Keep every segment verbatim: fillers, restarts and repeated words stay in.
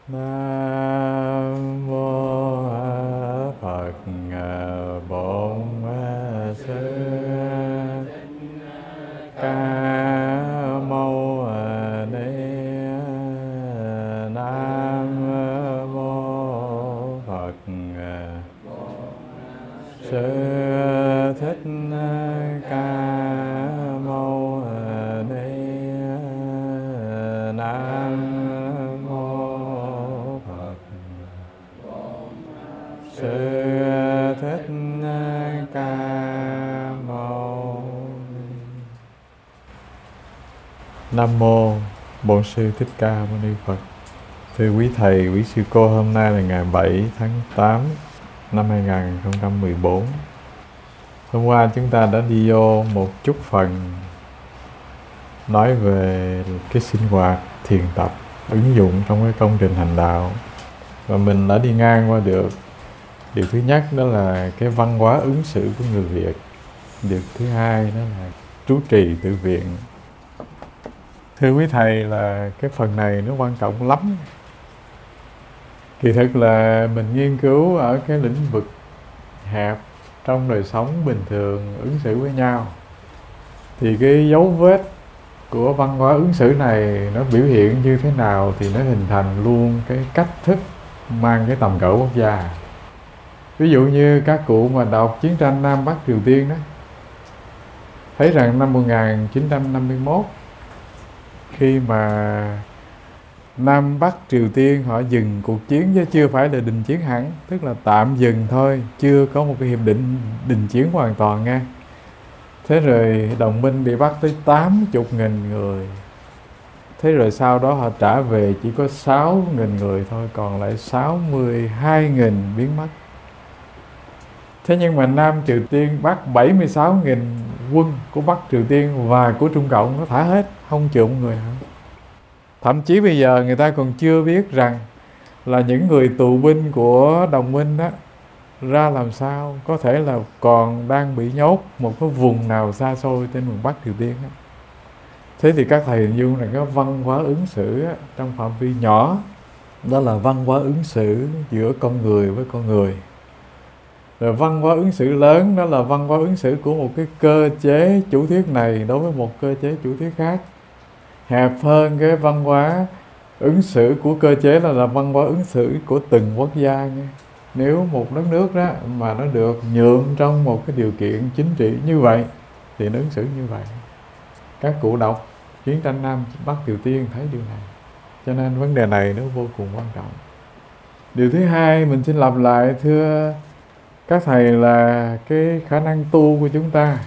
Nam mô Phật Bổn Sư Ca Mâu Ni. Nam mô Phật Sư Thích Ca Mâu Ni. Nam Sư Thích Ca Mâu Ni. Nam mô Bổn Sư Thích Ca Mâu Ni Phật. Thưa quý thầy, quý sư cô, hôm nay là ngày bảy tháng tám năm hai nghìn không trăm mười bốn. Hôm qua chúng ta đã đi vô một chút phần nói về cái sinh hoạt thiền tập ứng dụng trong cái công trình hành đạo, và mình đã đi ngang qua được điều thứ nhất, đó là cái văn hóa ứng xử của người Việt. Điều thứ hai đó là trú trì tự viện. Thưa quý thầy, là cái phần này nó quan trọng lắm. Kỳ thực là mình nghiên cứu ở cái lĩnh vực hẹp trong đời sống bình thường ứng xử với nhau, thì cái dấu vết của văn hóa ứng xử này nó biểu hiện như thế nào thì nó hình thành luôn cái cách thức mang cái tầm cỡ quốc gia. Ví dụ như các cụ mà đọc chiến tranh Nam Bắc Triều Tiên đó, thấy rằng năm một nghìn chín trăm năm mươi mốt, khi mà Nam Bắc Triều Tiên họ dừng cuộc chiến, chứ chưa phải là đình chiến hẳn, tức là tạm dừng thôi, chưa có một cái hiệp định đình chiến hoàn toàn nha. Thế rồi đồng minh bị bắt tới tám mươi nghìn người. Thế rồi sau đó họ trả về chỉ có sáu nghìn người thôi, còn lại sáu mươi hai nghìn biến mất. Thế nhưng mà Nam Triều Tiên bắt bảy mươi sáu nghìn quân của Bắc Triều Tiên và của Trung Cộng, nó thả hết, không chịu một người nữa. Thậm chí bây giờ người ta còn chưa biết rằng là những người tù binh của đồng minh đó ra làm sao, có thể là còn đang bị nhốt một cái vùng nào xa xôi trên miền Bắc Triều Tiên đó. Thế thì các thầy hình dung là cái văn hóa ứng xử á, trong phạm vi nhỏ, đó là văn hóa ứng xử giữa con người với con người. Rồi văn hóa ứng xử lớn, đó là văn hóa ứng xử của một cái cơ chế chủ thuyết này đối với một cơ chế chủ thuyết khác. Hẹp hơn cái văn hóa ứng xử của cơ chế là, là văn hóa ứng xử của từng quốc gia nha. Nếu một đất nước đó mà nó được nhượng trong một cái điều kiện chính trị như vậy thì nó ứng xử như vậy. Các cụ đọc chiến tranh Nam Bắc Triều Tiên thấy điều này. Cho nên vấn đề này nó vô cùng quan trọng. Điều thứ hai mình xin lặp lại thưa các thầy là cái khả năng tu của chúng ta.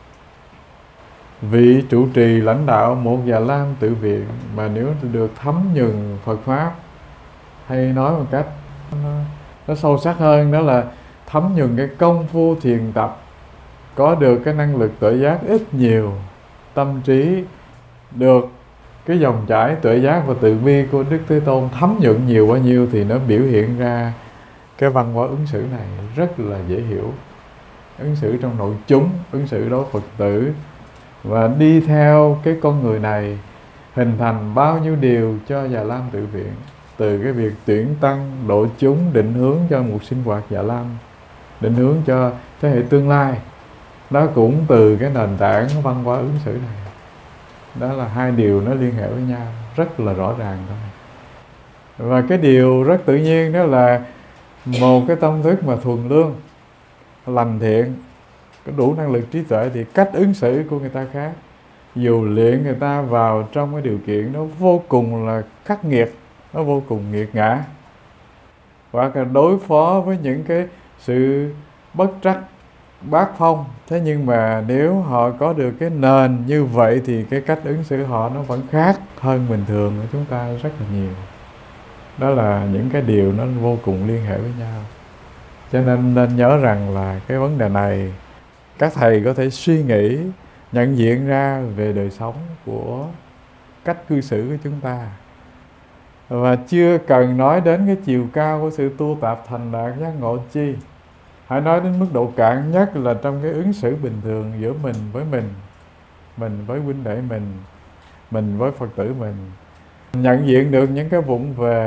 Vị trụ trì lãnh đạo một Già Lam tự viện mà nếu được thấm nhuần Phật Pháp, hay nói một cách nó, nó sâu sắc hơn, đó là thấm nhuần cái công phu thiền tập, có được cái năng lực tuệ giác ít nhiều, tâm trí được cái dòng chảy tuệ giác và từ bi của Đức Thế Tôn thấm nhuận nhiều bao nhiêu, thì nó biểu hiện ra cái văn hóa ứng xử này rất là dễ hiểu. Ứng xử trong nội chúng, ứng xử đối với Phật tử, và đi theo cái con người này hình thành bao nhiêu điều cho Già Lam tự viện. Từ cái việc tuyển tăng, độ chúng, định hướng cho một sinh hoạt Già Lam, định hướng cho thế hệ tương lai, đó cũng từ cái nền tảng văn hóa ứng xử này. Đó là hai điều nó liên hệ với nhau rất là rõ ràng thôi. Và cái điều rất tự nhiên đó là một cái tâm thức mà thuần lương, lành thiện, có đủ năng lực trí tuệ, thì cách ứng xử của người ta khác. Dù luyện người ta vào trong cái điều kiện nó vô cùng là khắc nghiệt, nó vô cùng nghiệt ngã, hoặc là đối phó với những cái sự bất trắc, bát phong. Thế nhưng mà nếu họ có được cái nền như vậy thì cái cách ứng xử họ nó vẫn khác hơn bình thường của chúng ta rất là nhiều. Đó là những cái điều nó vô cùng liên hệ với nhau. Cho nên nên nhớ rằng là cái vấn đề này các thầy có thể suy nghĩ, nhận diện ra về đời sống của cách cư xử của chúng ta. Và chưa cần nói đến cái chiều cao của sự tu tập thành đạt giác ngộ chi. Hãy nói đến mức độ cạn nhất là trong cái ứng xử bình thường giữa mình với mình, mình với huynh đệ mình, mình với Phật tử mình. Nhận diện được những cái vụng về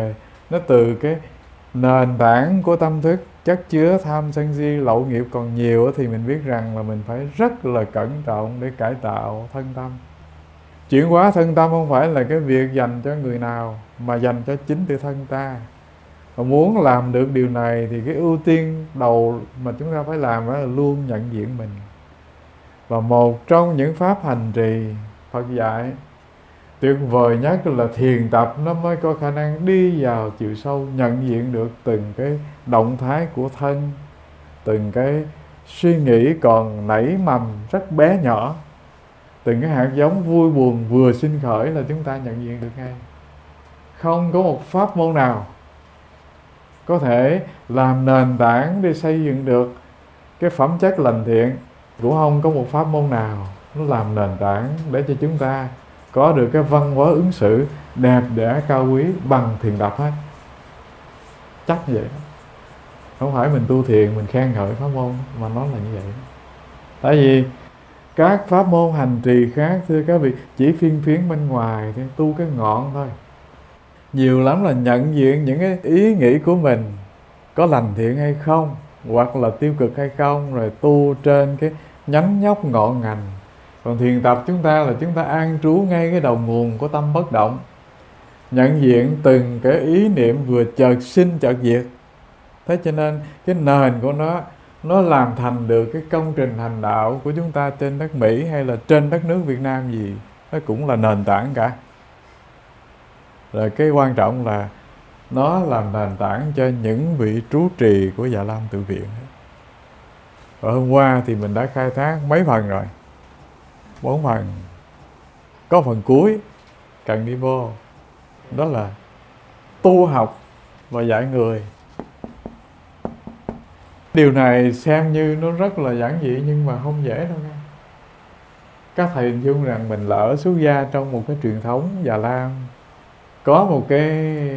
Nó từ cái nền tảng của tâm thức chất chứa tham sân si lậu nghiệp còn nhiều, thì mình biết rằng là mình phải rất là cẩn trọng để cải tạo thân tâm. Chuyển hóa thân tâm không phải là cái việc dành cho người nào, mà dành cho chính tự thân ta. Và muốn làm được điều này thì cái ưu tiên đầu mà chúng ta phải làm đó là luôn nhận diện mình. Và một trong những pháp hành trì Phật dạy tuyệt vời nhất là thiền tập, nó mới có khả năng đi vào chiều sâu, nhận diện được từng cái động thái của thân, từng cái suy nghĩ còn nảy mầm rất bé nhỏ, từng cái hạt giống vui buồn vừa sinh khởi là chúng ta nhận diện được ngay. Không có một pháp môn nào có thể làm nền tảng để xây dựng được cái phẩm chất lành thiện, cũng không có một pháp môn nào nó làm nền tảng để cho chúng ta có được cái văn hóa ứng xử đẹp đẽ cao quý bằng thiền tập hết. Chắc vậy đó. Không phải mình tu thiền mình khen ngợi pháp môn, mà nó là như vậy. Tại vì các pháp môn hành trì khác, thưa các vị, chỉ phiên phiến bên ngoài thì tu cái ngọn thôi. Nhiều lắm là nhận diện những cái ý nghĩ của mình có lành thiện hay không, hoặc là tiêu cực hay không, rồi tu trên cái nhánh nhóc ngọn ngành. Còn thiền tập chúng ta là chúng ta an trú ngay cái đầu nguồn của tâm bất động, nhận diện từng cái ý niệm vừa chợt sinh chợt diệt. Thế cho nên cái nền của nó nó làm thành được cái công trình hành đạo của chúng ta trên đất Mỹ hay là trên đất nước Việt Nam gì, nó cũng là nền tảng cả. Rồi cái quan trọng là nó làm nền tảng cho những vị trú trì của Dạ Lam Tự Viện. Và hôm qua thì mình đã khai thác mấy phần rồi, bốn phần. Có phần cuối cần đi vô, đó là tu học và dạy người. Điều này xem như nó rất là giản dị nhưng mà không dễ đâu nha. Các thầy hình dung rằng mình lỡ xuất gia trong một cái truyền thống Già Lam, có một cái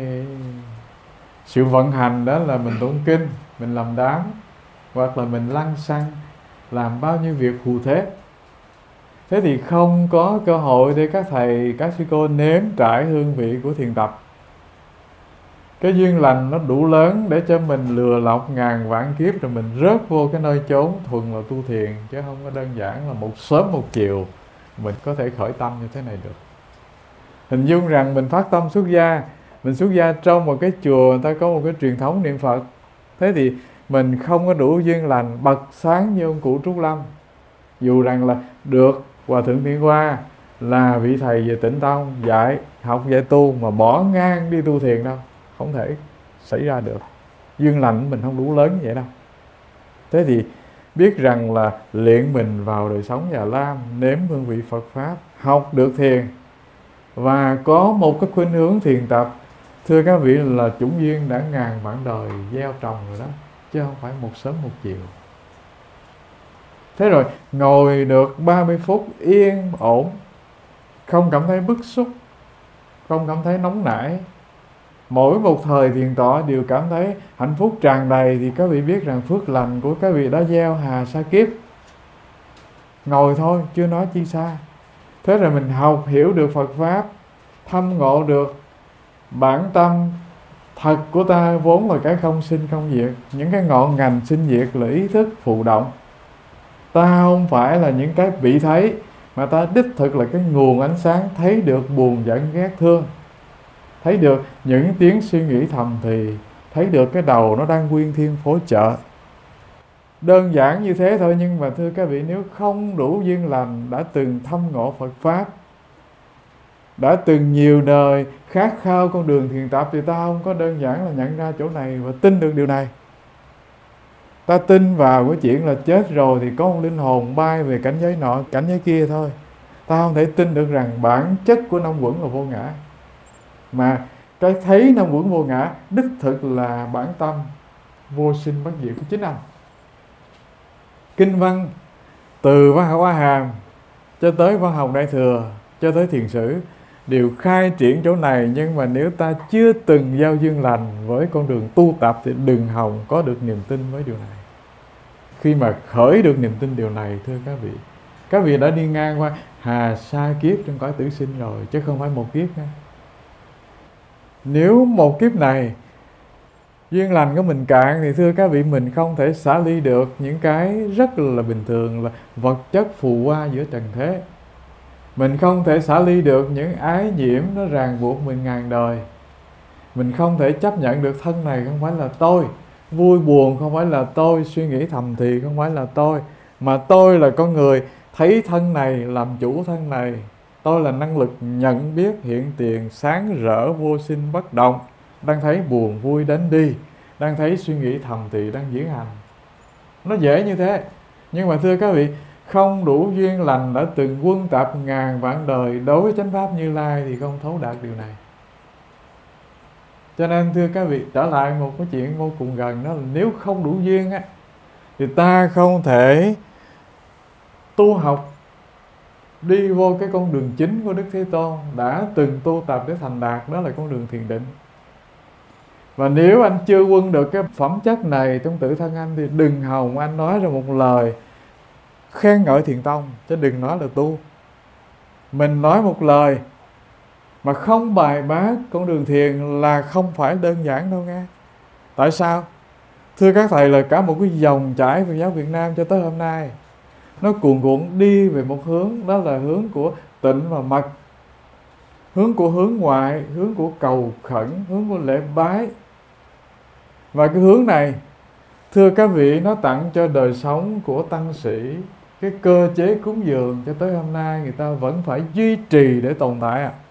sự vận hành đó là mình tụng kinh, mình làm đám, hoặc là mình lăng xăng, làm bao nhiêu việc hù thế. Thế thì không có cơ hội để các thầy, các sư cô nếm trải hương vị của thiền tập. Cái duyên lành nó đủ lớn để cho mình lừa lọc ngàn vạn kiếp, rồi mình rớt vô cái nơi chốn thuần là tu thiền, chứ không có đơn giản là một sớm một chiều mình có thể khởi tâm như thế này được. Hình dung rằng mình phát tâm xuất gia, mình xuất gia trong một cái chùa người ta có một cái truyền thống niệm Phật. Thế thì mình không có đủ duyên lành bật sáng như ông cụ Trúc Lâm, dù rằng là được Hòa Thượng Thiên Hoa là vị thầy về Tịnh Tông dạy học dạy tu, mà bỏ ngang đi tu thiền đâu, không thể xảy ra được. Duyên lành mình không đủ lớn như vậy đâu. Thế thì biết rằng là luyện mình vào đời sống Già Lam, nếm hương vị Phật Pháp, học được thiền và có một cái khuynh hướng thiền tập, thưa các vị, là chủng duyên đã ngàn vạn đời gieo trồng rồi đó, chứ không phải một sớm một chiều. Thế rồi ngồi được ba mươi phút yên ổn, không cảm thấy bức xúc, không cảm thấy nóng nảy, mỗi một thời thiền tọa đều cảm thấy hạnh phúc tràn đầy, thì các vị biết rằng phước lành của các vị đã gieo hà sa kiếp. Ngồi thôi chưa nói chi xa. Thế rồi mình học hiểu được Phật Pháp, thâm ngộ được bản tâm thật của ta vốn là cái không sinh không diệt. Những cái ngọn ngành sinh diệt là ý thức phụ động. Ta không phải là những cái bị thấy, mà ta đích thực là cái nguồn ánh sáng, thấy được buồn giận ghét thương, thấy được những tiếng suy nghĩ thầm thì, thấy được cái đầu nó đang quyên thiên phối trợ. Đơn giản như thế thôi, nhưng mà thưa các vị, nếu không đủ duyên lành, đã từng thâm ngộ Phật Pháp, đã từng nhiều đời khát khao con đường thiền tập, thì ta không có đơn giản là nhận ra chỗ này và tin được điều này. Ta tin vào cái chuyện là chết rồi thì có một linh hồn bay về cảnh giới nọ, cảnh giới kia thôi. Ta không thể tin được rằng bản chất của năm quẩn là vô ngã. Mà cái thấy năm quẩn vô ngã đích thực là bản tâm vô sinh bất diệt của chính ông. Kinh văn từ văn học A Hàm cho tới văn học Đại Thừa cho tới Thiền Sử đều khai triển chỗ này. Nhưng mà nếu ta chưa từng giao duyên lành với con đường tu tập thì đừng hòng có được niềm tin với điều này. Khi mà khởi được niềm tin điều này, thưa các vị, các vị đã đi ngang qua hà sa kiếp trong cõi tử sinh rồi, chứ không phải một kiếp nữa. Nếu một kiếp này Duyên lành của mình cạn thì thưa các vị, mình không thể xả ly được những cái rất là bình thường là vật chất phù hoa giữa trần thế. Mình không thể xả ly được những ái nhiễm nó ràng buộc mình ngàn đời. Mình không thể chấp nhận được thân này không phải là tôi, vui buồn không phải là tôi, suy nghĩ thầm thì không phải là tôi, mà tôi là con người thấy thân này, làm chủ thân này. Tôi là năng lực nhận biết hiện tiền sáng rỡ vô sinh bất động, đang thấy buồn vui đến đi, đang thấy suy nghĩ thầm thì đang diễn hành. Nó dễ như thế. Nhưng mà thưa các vị, không đủ duyên lành đã từng quân tập ngàn vạn đời đối với chánh pháp Như Lai thì không thấu đạt điều này. Cho nên thưa các vị, trở lại một cái chuyện vô cùng gần, đó là nếu không đủ duyên á thì ta không thể tu học đi vô cái con đường chính của Đức Thế Tôn đã từng tu tập để thành đạt, đó là con đường thiền định. Và nếu anh chưa quân được cái phẩm chất này trong tự thân anh thì đừng hòng anh nói ra một lời khen ngợi Thiền Tông, chứ đừng nói là tu. Mình nói một lời mà không bài bác con đường thiền là không phải đơn giản đâu nghe. Tại sao? Thưa các thầy, là cả một cái dòng chảy Phật giáo Việt Nam cho tới hôm nay nó cuồn cuộn đi về một hướng, đó là hướng của tịnh và mật, hướng của hướng ngoại, hướng của cầu khẩn, hướng của lễ bái. Và cái hướng này, thưa các vị, nó tặng cho đời sống của tăng sĩ cái cơ chế cúng dường cho tới hôm nay người ta vẫn phải duy trì để tồn tại ạ. À.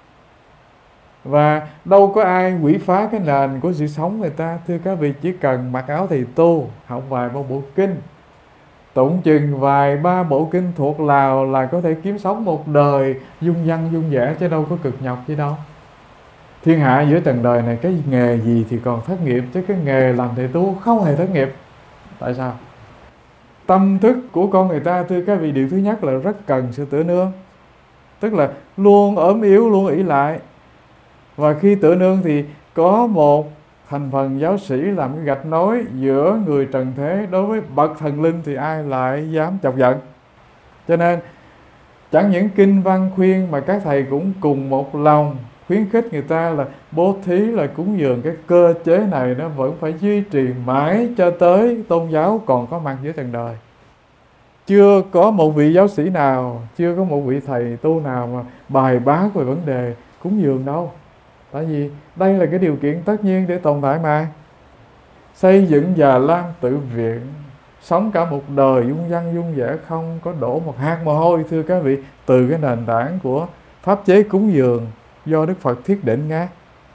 Và đâu có ai quỷ phá cái nền của sự sống người ta. Thưa các vị, chỉ cần mặc áo thầy tu, học vài bộ bộ kinh, tụng chừng vài ba bộ kinh thuộc lào là có thể kiếm sống một đời dung văn dung vẻ, chứ đâu có cực nhọc gì đâu. Thiên hạ giữa trần đời này cái nghề gì thì còn thất nghiệp, chứ cái nghề làm thầy tu không hề thất nghiệp. Tại sao? Tâm thức của con người ta, thưa các vị, điều thứ nhất là rất cần sự tựa nương. Tức là luôn ốm yếu, luôn ỷ lại. Và khi tựa nương thì có một thành phần giáo sĩ làm cái gạch nối giữa người trần thế đối với bậc thần linh thì ai lại dám chọc giận. Cho nên chẳng những kinh văn khuyên mà các thầy cũng cùng một lòng khuyến khích người ta là bố thí, là cúng dường. Cái cơ chế này nó vẫn phải duy trì mãi cho tới tôn giáo còn có mặt giữa trần đời. Chưa có một vị giáo sĩ nào, chưa có một vị thầy tu nào mà bài bác về vấn đề cúng dường đâu. Tại vì đây là cái điều kiện tất nhiên để tồn tại mà. Xây dựng Già Lam tự viện, sống cả một đời dung văn dung vẻ, không có đổ một hạt mồ hôi, thưa các vị, từ cái nền tảng của pháp chế cúng dường do Đức Phật thiết định nghe.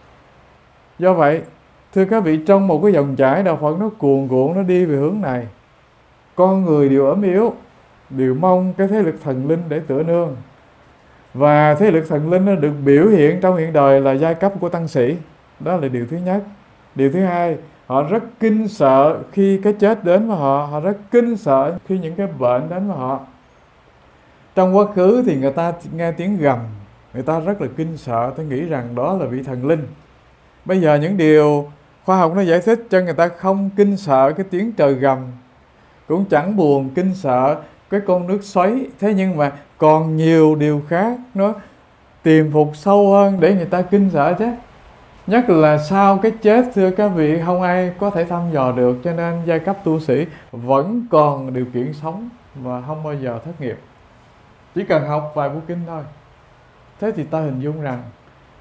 Do vậy, thưa các vị, trong một cái dòng chảy đạo Phật nó cuồn cuộn, nó đi về hướng này. Con người đều ốm yếu, đều mong cái thế lực thần linh để tựa nương. Và thế lực thần linh nó được biểu hiện trong hiện đời là giai cấp của tăng sĩ. Đó là điều thứ nhất. Điều thứ hai, họ rất kinh sợ khi cái chết đến với họ. Họ rất kinh sợ khi những cái bệnh đến với họ. Trong quá khứ thì người ta nghe tiếng gầm, người ta rất là kinh sợ, tôi nghĩ rằng đó là vị thần linh. Bây giờ những điều khoa học nó giải thích cho người ta không kinh sợ cái tiếng trời gầm, cũng chẳng buồn kinh sợ cái con nước xoáy. Thế nhưng mà còn nhiều điều khác nó tiềm phục sâu hơn để người ta kinh sợ chứ. Nhất là sau cái chết, thưa các vị, không ai có thể thăm dò được. Cho nên giai cấp tu sĩ vẫn còn điều kiện sống và không bao giờ thất nghiệp. Chỉ cần học vài bộ kinh thôi. Thế thì ta hình dung rằng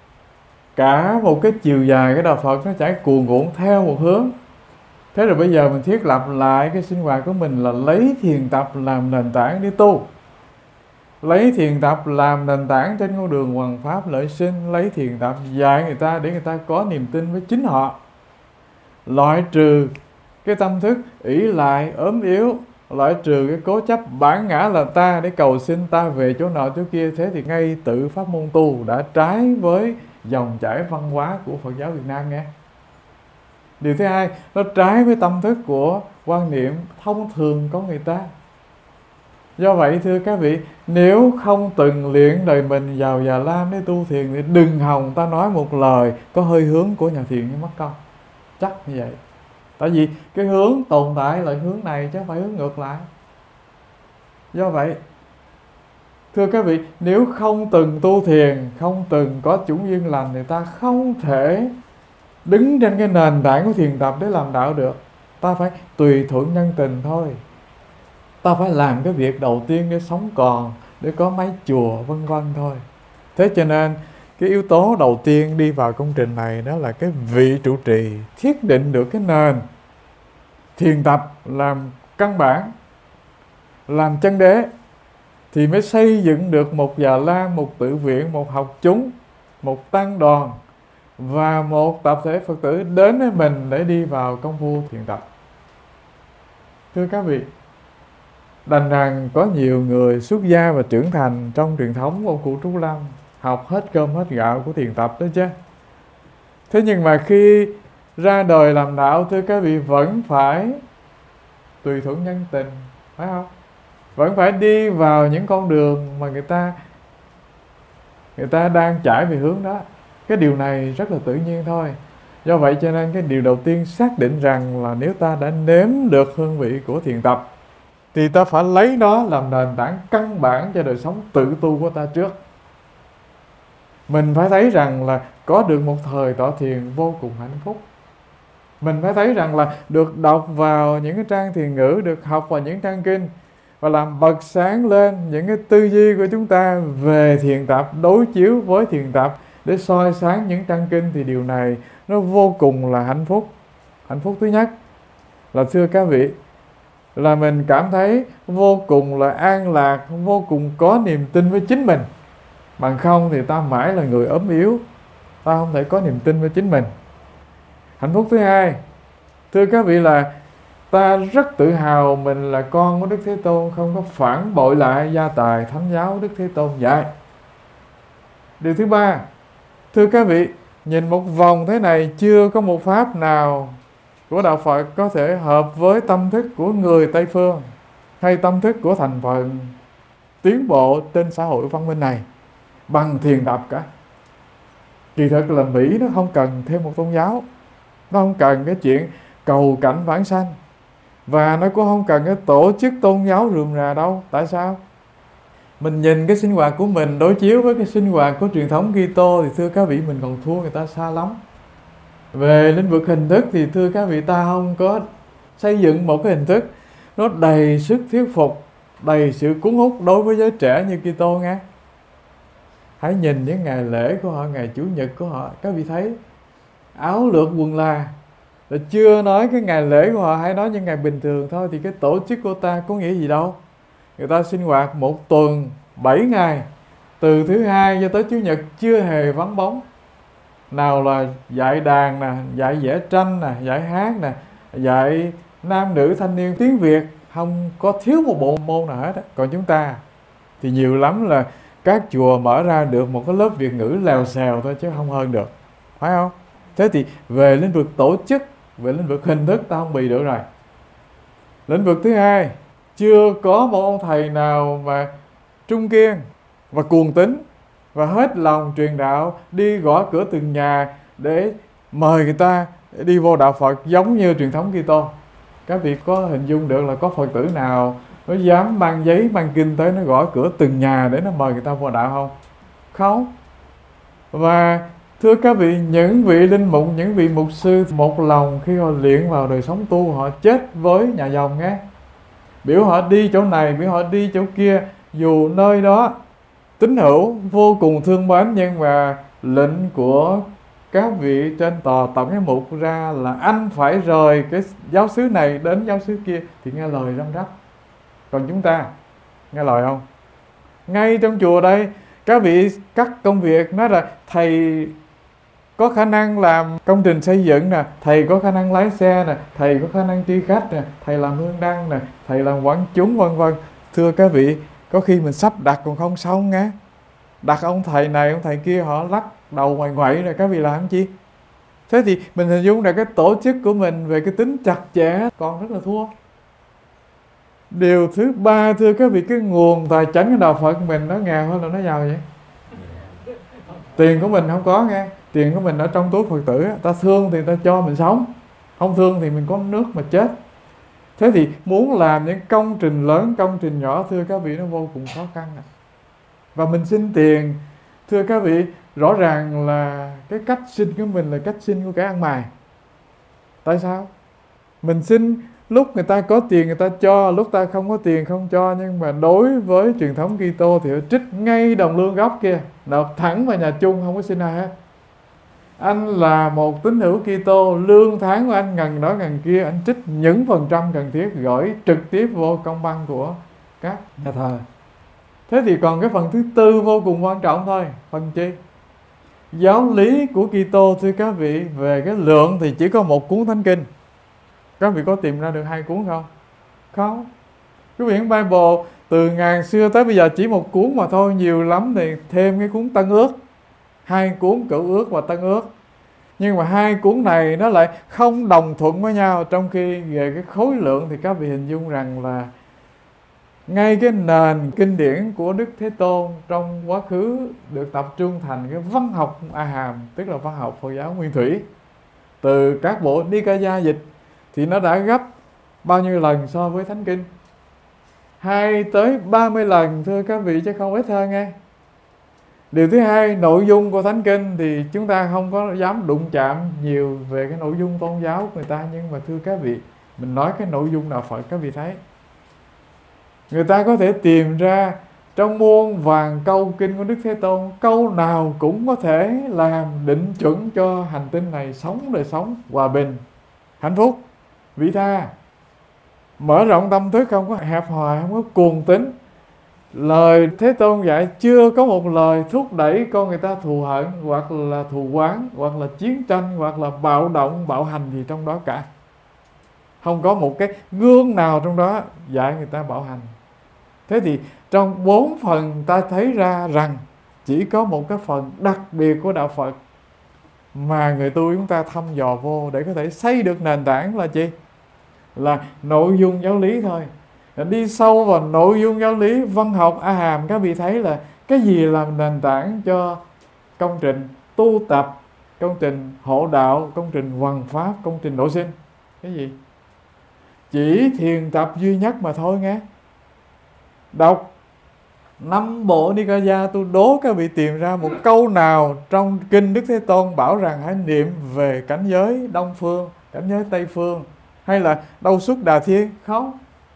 cả một cái chiều dài cái đạo Phật nó chảy cuồn cuộn theo một hướng. Thế rồi bây giờ mình thiết lập lại cái sinh hoạt của mình là lấy thiền tập làm nền tảng để tu. Lấy thiền tập làm nền tảng trên con đường hoằng pháp lợi sinh. Lấy thiền tập dạy người ta để người ta có niềm tin với chính họ. Loại trừ cái tâm thức ỷ lại, ốm yếu. Loại trừ cái cố chấp bản ngã là ta để cầu xin ta về chỗ nọ chỗ kia. Thế thì ngay tự pháp môn tu đã trái với dòng chảy văn hóa của Phật giáo Việt Nam nghe. Điều thứ hai, nó trái với tâm thức của quan niệm thông thường của người ta. Do vậy thưa các vị, nếu không từng luyện đời mình vào Già Lam để tu thiền thì đừng hòng ta nói một lời có hơi hướng của nhà thiền như mất công. Chắc như vậy. Tại vì cái hướng tồn tại là hướng này chứ không phải hướng ngược lại. Do vậy, thưa các vị, nếu không từng tu thiền, không từng có chủng duyên lành thì ta không thể đứng trên cái nền tảng của thiền tập để làm đạo được. Ta phải tùy thuận nhân tình thôi. Ta phải làm cái việc đầu tiên để sống còn, để có mái chùa vân vân thôi. Thế cho nên cái yếu tố đầu tiên đi vào công trình này đó là cái vị trụ trì thiết định được cái nền thiền tập làm căn bản, làm chân đế, thì mới xây dựng được một già lam, một tự viện, một học chúng, một tăng đoàn và một tập thể Phật tử đến với mình để đi vào công phu thiền tập. Thưa các vị, đành rằng có nhiều người xuất gia và trưởng thành trong truyền thống của ông cụ Trúc Lâm, học hết cơm hết gạo của thiền tập đó chứ. Thế nhưng mà khi ra đời làm đạo, thưa các vị, vẫn phải tùy thuận nhân tình, phải không? Vẫn phải đi vào những con đường mà người ta người ta đang trải về hướng đó. Cái điều này rất là tự nhiên thôi. Do vậy cho nên cái điều đầu tiên xác định rằng là nếu ta đã nếm được hương vị của thiền tập thì ta phải lấy nó làm nền tảng căn bản cho đời sống tự tu của ta trước. Mình phải thấy rằng là có được một thời tọa thiền vô cùng hạnh phúc. Mình phải thấy rằng là được đọc vào những cái trang thiền ngữ, được học vào những trang kinh và làm bật sáng lên những cái tư duy của chúng ta về thiền tập, đối chiếu với thiền tập để soi sáng những trang kinh, thì điều này nó vô cùng là hạnh phúc. Hạnh phúc thứ nhất là, thưa các vị, là mình cảm thấy vô cùng là an lạc, vô cùng có niềm tin với chính mình. Bằng không thì ta mãi là người ốm yếu, ta không thể có niềm tin với chính mình. Hạnh phúc thứ hai, thưa các vị, là ta rất tự hào mình là con của Đức Thế Tôn, không có phản bội lại gia tài thánh giáo Đức Thế Tôn dạy. Điều thứ ba, thưa các vị, nhìn một vòng thế này chưa có một pháp nào của đạo Phật có thể hợp với tâm thức của người Tây Phương hay tâm thức của thành phần tiến bộ trên xã hội văn minh này bằng thiền tập cả. Kỳ thực là Mỹ nó không cần thêm một tôn giáo, nó không cần cái chuyện cầu cảnh vãng sanh, và nó cũng không cần cái tổ chức tôn giáo rườm rà đâu. Tại sao? Mình nhìn cái sinh hoạt của mình đối chiếu với cái sinh hoạt của truyền thống Kitô thì thưa các vị, mình còn thua người ta xa lắm. Về lĩnh vực hình thức thì thưa các vị, ta không có xây dựng một cái hình thức nó đầy sức thuyết phục, đầy sự cuốn hút đối với giới trẻ như Kitô nghe. Hãy nhìn những ngày lễ của họ, ngày Chủ nhật của họ, các vị thấy áo lượt quần là, là chưa nói cái ngày lễ của họ, hãy nói những ngày bình thường thôi, thì cái tổ chức của ta có nghĩa gì đâu. Người ta sinh hoạt một tuần bảy ngày, từ thứ hai cho tới Chủ nhật chưa hề vắng bóng. Nào là dạy đàn nè, dạy vẽ tranh nè, dạy hát nè, dạy nam nữ thanh niên tiếng Việt, không có thiếu một bộ môn nào hết á. Còn chúng ta thì nhiều lắm là các chùa mở ra được một cái lớp Việt ngữ lèo xèo thôi chứ không hơn được, phải không? Thế thì về lĩnh vực tổ chức, về lĩnh vực hình thức ta không bị được rồi. Lĩnh vực thứ hai, chưa có một ông thầy nào mà trung kiên và cuồng tín và hết lòng truyền đạo, đi gõ cửa từng nhà để mời người ta để đi vô đạo Phật giống như truyền thống Kitô. Các vị có hình dung được là có Phật tử nào nó dám mang giấy, mang kinh tới nó gõ cửa từng nhà để nó mời người ta vô đạo không? Không. Và thưa các vị, những vị linh mục, những vị mục sư một lòng khi họ luyện vào đời sống tu, họ chết với nhà dòng nghe. Biểu họ đi chỗ này, biểu họ đi chỗ kia, dù nơi đó tín hữu vô cùng thương mến, nhưng mà lệnh của các vị trên tòa tổng giám mục ra là anh phải rời cái giáo xứ này đến giáo xứ kia thì nghe lời răm rắp. Còn chúng ta nghe lời không? Ngay trong chùa đây, các vị cắt công việc, nói là thầy có khả năng làm công trình xây dựng nè, thầy có khả năng lái xe nè, thầy có khả năng tri khách nè, thầy làm hương đăng nè, thầy làm quán chúng vân vân. Thưa các vị, có khi mình sắp đặt còn không xong nghe. Đặt ông thầy này, ông thầy kia, họ lắc đầu ngoài ngoại rồi các vị làm chi? Thế thì mình hình dung là cái tổ chức của mình về cái tính chặt chẽ còn rất là thua. Điều thứ ba, thưa các vị, cái nguồn tài chánh của đạo Phật mình nó nghèo hơn là nó giàu vậy. Tiền của mình không có nghe, tiền của mình ở trong túi Phật tử, ta thương thì ta cho mình sống, không thương thì mình có nước mà chết. Thế thì muốn làm những công trình lớn, công trình nhỏ, thưa các vị, nó vô cùng khó khăn. Và mình xin tiền, thưa các vị, rõ ràng là cái cách xin của mình là cách xin của kẻ ăn mày. Tại sao? Mình xin lúc người ta có tiền người ta cho, lúc ta không có tiền không cho. Nhưng mà đối với truyền thống Kitô thì trích ngay đồng lương gốc kia, nộp thẳng vào nhà chung, không có xin ai hết. Anh là một tín hữu Kitô, lương tháng của anh ngần đó ngần kia, anh trích những phần trăm cần thiết gửi trực tiếp vô công băng của các nhà thờ. Thế thì còn cái phần thứ tư vô cùng quan trọng thôi. Phần chi? Giáo lý của Kitô, thưa các vị, về cái lượng thì chỉ có một cuốn Thánh Kinh. Các vị có tìm ra được hai cuốn không? Không. Cái quyển Bible từ ngàn xưa tới bây giờ chỉ một cuốn mà thôi, nhiều lắm thì thêm cái cuốn Tân Ước, hai cuốn Cựu Ước và Tân Ước. Nhưng mà hai cuốn này nó lại không đồng thuận với nhau. Trong khi về cái khối lượng thì các vị hình dung rằng là ngay cái nền kinh điển của Đức Thế Tôn trong quá khứ được tập trung thành cái văn học A Hàm, tức là văn học Phật giáo nguyên thủy, từ các bộ Nikaya dịch thì nó đã gấp bao nhiêu lần so với Thánh Kinh? Hai tới ba mươi lần, thưa các vị, chứ không ít hơn nghe. Điều thứ hai, nội dung của Thánh Kinh thì chúng ta không có dám đụng chạm nhiều về cái nội dung tôn giáo của người ta. Nhưng mà thưa các vị, mình nói cái nội dung nào Phật, các vị thấy người ta có thể tìm ra trong muôn vàn câu kinh của Đức Thế Tôn, câu nào cũng có thể làm định chuẩn cho hành tinh này sống đời sống hòa bình, hạnh phúc, vị tha, mở rộng tâm thức, không có hẹp hòi, không có cuồng tín. Lời Thế Tôn dạy chưa có một lời thúc đẩy con người ta thù hận, hoặc là thù oán, hoặc là chiến tranh, hoặc là bạo động, bạo hành gì trong đó cả. Không có một cái gương nào trong đó dạy người ta bạo hành. Thế thì trong bốn phần ta thấy ra rằng chỉ có một cái phần đặc biệt của Đạo Phật mà người tu chúng ta thăm dò vô để có thể xây được nền tảng là gì? Là nội dung giáo lý thôi. Đi sâu vào nội dung giáo lý văn học A Hàm, các vị thấy là cái gì làm nền tảng cho công trình tu tập, công trình hộ đạo, công trình hoằng pháp, công trình độ sinh? Cái gì? Chỉ thiền tập duy nhất mà thôi nghe. Đọc năm bộ Nikaya, tôi đố các vị tìm ra một câu nào trong kinh Đức Thế Tôn bảo rằng hãy niệm về cảnh giới Đông Phương, cảnh giới Tây Phương, hay là đâu xuất Đà Thiên? Không.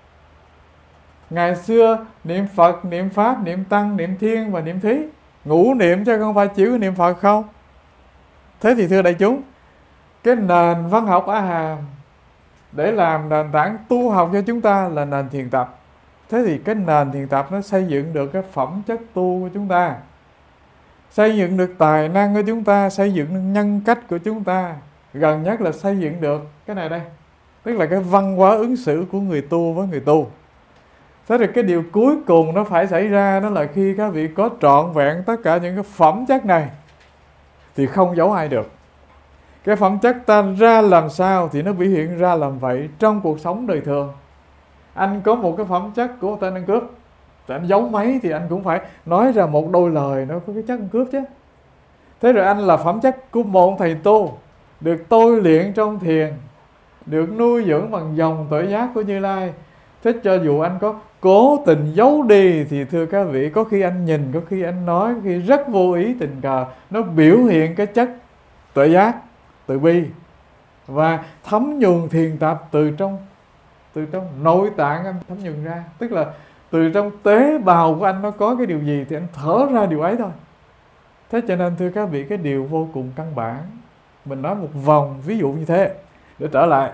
Ngày xưa niệm Phật, niệm Pháp, niệm Tăng, niệm Thiên và niệm Thí, ngũ niệm chứ không phải chỉ có niệm Phật không. Thế thì thưa đại chúng, cái nền văn học A Hàm để làm nền tảng tu học cho chúng ta là nền thiền tập. Thế thì cái nền thiền tập nó xây dựng được cái phẩm chất tu của chúng ta, xây dựng được tài năng của chúng ta, xây dựng được nhân cách của chúng ta, gần nhất là xây dựng được cái này đây, tức là cái văn hóa ứng xử của người tu với người tu. Thế thì cái điều cuối cùng nó phải xảy ra, đó là khi các vị có trọn vẹn tất cả những cái phẩm chất này thì không giấu ai được. Cái phẩm chất ta ra làm sao thì nó biểu hiện ra làm vậy trong cuộc sống đời thường. Anh có một cái phẩm chất của tên ăn cướp, thì anh giấu mấy thì anh cũng phải nói ra một đôi lời nó có cái chất ăn cướp chứ. Thế rồi anh là phẩm chất của một thầy tu, được tôi luyện trong thiền, được nuôi dưỡng bằng dòng tuệ giác của Như Lai. Thế cho dù anh có cố tình giấu đi thì thưa các vị, có khi anh nhìn, có khi anh nói, có khi rất vô ý tình cờ, nó biểu hiện cái chất tuệ giác, từ bi và thấm nhuần thiền tập từ trong từ trong nội tạng anh thấm nhuần ra. Tức là từ trong tế bào của anh nó có cái điều gì thì anh thở ra điều ấy thôi. Thế cho nên thưa các vị, cái điều vô cùng căn bản, mình nói một vòng ví dụ như thế để trở lại,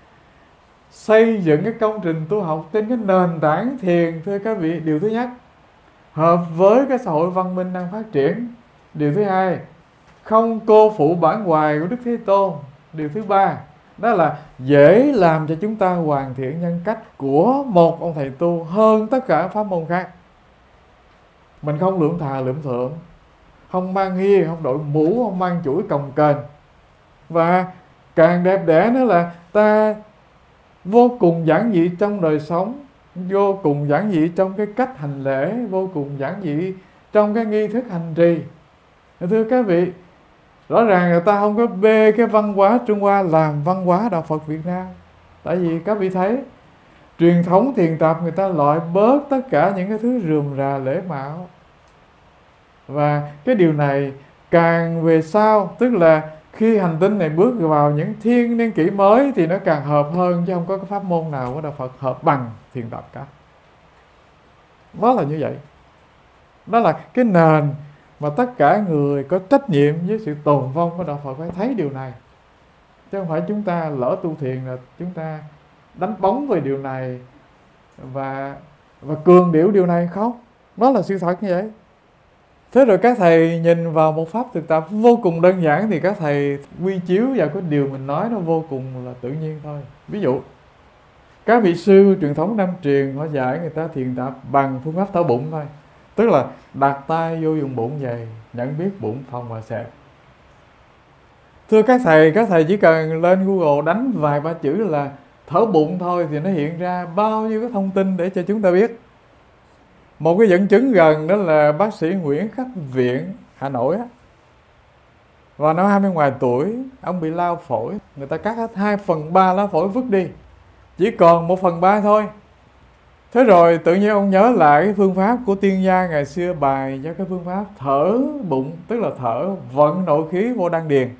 xây dựng cái công trình tu học trên cái nền tảng thiền. Thưa các vị, điều thứ nhất, hợp với cái xã hội văn minh đang phát triển. Điều thứ hai, không cô phụ bản hoài của Đức Thế Tôn. Điều thứ ba, đó là dễ làm cho chúng ta hoàn thiện nhân cách của một ông thầy tu hơn tất cả pháp môn khác. Mình không lượm thà lượm thượng, không mang hia, không đội mũ, không mang chuỗi cồng kềnh. Và càng đẹp đẽ nữa là ta vô cùng giản dị trong đời sống, vô cùng giản dị trong cái cách hành lễ, vô cùng giản dị trong cái nghi thức hành trì. Thưa các vị, rõ ràng người ta không có bê cái văn hóa Trung Hoa làm văn hóa Đạo Phật Việt Nam. Tại vì các vị thấy truyền thống thiền tập người ta loại bớt tất cả những cái thứ rườm rà lễ mạo. Và cái điều này càng về sau, tức là khi hành tinh này bước vào những thiên niên kỷ mới thì nó càng hợp hơn, chứ không có cái pháp môn nào của Đạo Phật hợp bằng thiền tập cả. Nó là như vậy. Đó là cái nền mà tất cả người có trách nhiệm với sự tồn vong của Đạo Phật phải thấy điều này. Chứ không phải chúng ta lỡ tu thiền là chúng ta đánh bóng về điều này và và cường điệu điều này, không. Đó là sự thật như vậy. Thế rồi các thầy nhìn vào một pháp thực tập vô cùng đơn giản thì các thầy quy chiếu vào cái điều mình nói nó vô cùng là tự nhiên thôi. Ví dụ, các vị sư truyền thống Nam truyền họ dạy người ta thiền tập bằng phương pháp thở bụng thôi. Tức là đặt tay vô vùng bụng vậy, nhận biết bụng phồng và xẹp. Thưa các thầy, các thầy chỉ cần lên Google đánh vài ba chữ là thở bụng thôi thì nó hiện ra bao nhiêu cái thông tin để cho chúng ta biết. Một cái dẫn chứng gần đó là bác sĩ Nguyễn Khắc Viện, Hà Nội á. Vào năm hai mươi ngoài tuổi, ông bị lao phổi. Người ta cắt hết hai phần ba lá phổi vứt đi, chỉ còn một phần ba thôi. Thế rồi tự nhiên ông nhớ lại cái phương pháp của tiên gia ngày xưa bài cho cái phương pháp thở bụng, tức là thở vận nội khí vô đan điền.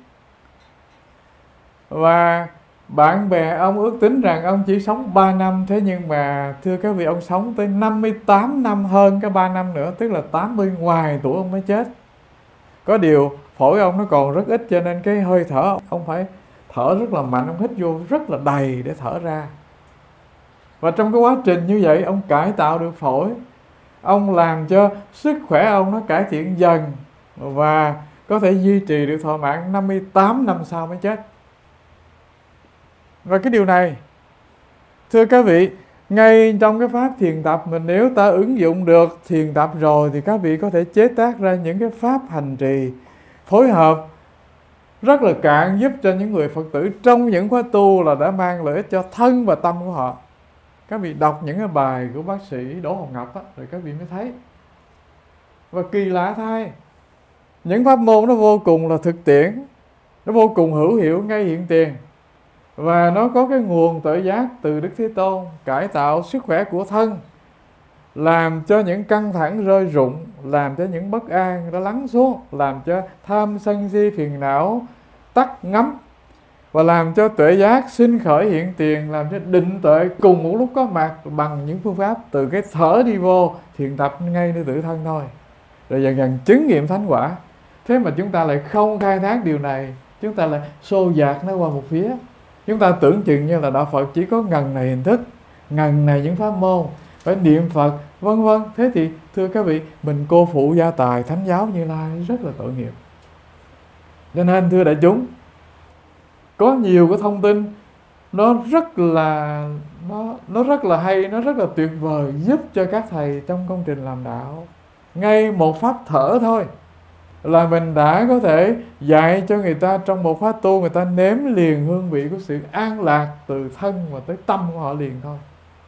Và bạn bè ông ước tính rằng ông chỉ sống ba năm, thế nhưng mà thưa các vị, ông sống tới năm mươi tám năm, hơn cái ba năm nữa, tức là tám mươi ngoài tuổi ông mới chết. Có điều phổi ông nó còn rất ít, cho nên cái hơi thở ông phải thở rất là mạnh, ông hít vô rất là đầy để thở ra. Và trong cái quá trình như vậy, ông cải tạo được phổi, ông làm cho sức khỏe ông nó cải thiện dần và có thể duy trì được thọ mạng năm mươi tám năm sau mới chết. Và cái điều này, thưa các vị, ngay trong cái pháp thiền tập mình, nếu ta ứng dụng được thiền tập rồi thì các vị có thể chế tác ra những cái pháp hành trì phối hợp rất là cạn, giúp cho những người Phật tử trong những khóa tu là đã mang lợi ích cho thân và tâm của họ. Các vị đọc những cái bài của bác sĩ Đỗ Hồng Ngọc á, rồi các vị mới thấy. Và kỳ lạ thay, những pháp môn nó vô cùng là thực tiễn, nó vô cùng hữu hiệu ngay hiện tiền. Và nó có cái nguồn tự giác từ Đức Thế Tôn, cải tạo sức khỏe của thân, làm cho những căng thẳng rơi rụng, làm cho những bất an nó lắng xuống, làm cho tham sân si phiền não tắt ngấm, và làm cho tuệ giác sinh khởi hiện tiền, làm cho định tuệ cùng một lúc có mặt bằng những phương pháp từ cái thở đi vô, thiền tập ngay nơi tự thân thôi, rồi dần dần chứng nghiệm thánh quả. Thế mà chúng ta lại không khai thác điều này, chúng ta lại xô dạt nó qua một phía. Chúng ta tưởng chừng như là Đạo Phật chỉ có ngần này hình thức, ngần này những pháp môn, phải niệm Phật, vân vân. Thế thì thưa các vị, mình cô phụ gia tài Thánh giáo Như Lai rất là tội nghiệp. Cho nên thưa đại chúng, có nhiều cái thông tin nó rất là nó nó rất là hay, nó rất là tuyệt vời, giúp cho các thầy trong công trình làm đạo. Ngay một pháp thở thôi là mình đã có thể dạy cho người ta trong một khóa tu, người ta nếm liền hương vị của sự an lạc từ thân và tới tâm của họ liền thôi.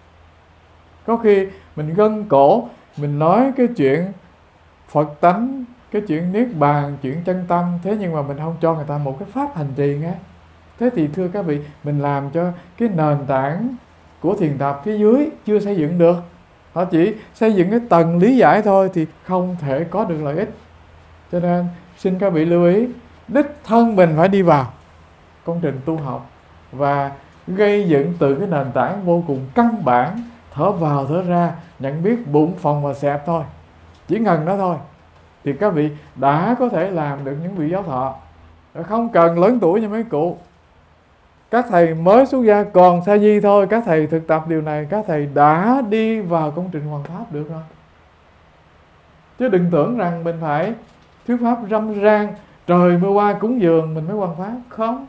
Có khi mình gân cổ, mình nói cái chuyện Phật tánh, cái chuyện Niết Bàn, chuyện chân tâm, thế nhưng mà mình không cho người ta một cái pháp hành trì nghe. Thế thì thưa các vị, mình làm cho cái nền tảng của thiền tập phía dưới chưa xây dựng được. Họ chỉ xây dựng cái tầng lý giải thôi thì không thể có được lợi ích. Cho nên xin các vị lưu ý, đích thân mình phải đi vào công trình tu học và gây dựng từ cái nền tảng vô cùng căn bản, thở vào thở ra, nhận biết bụng phồng và xẹp thôi, chỉ ngần đó thôi, thì các vị đã có thể làm được những vị giáo thọ, không cần lớn tuổi như mấy cụ. Các thầy mới xuất gia còn sa di thôi, các thầy thực tập điều này, các thầy đã đi vào công trình hoàn pháp được rồi. Chứ đừng tưởng rằng mình phải thuyết pháp râm ran, trời mưa qua cúng dường mình mới hoàn pháp. Không,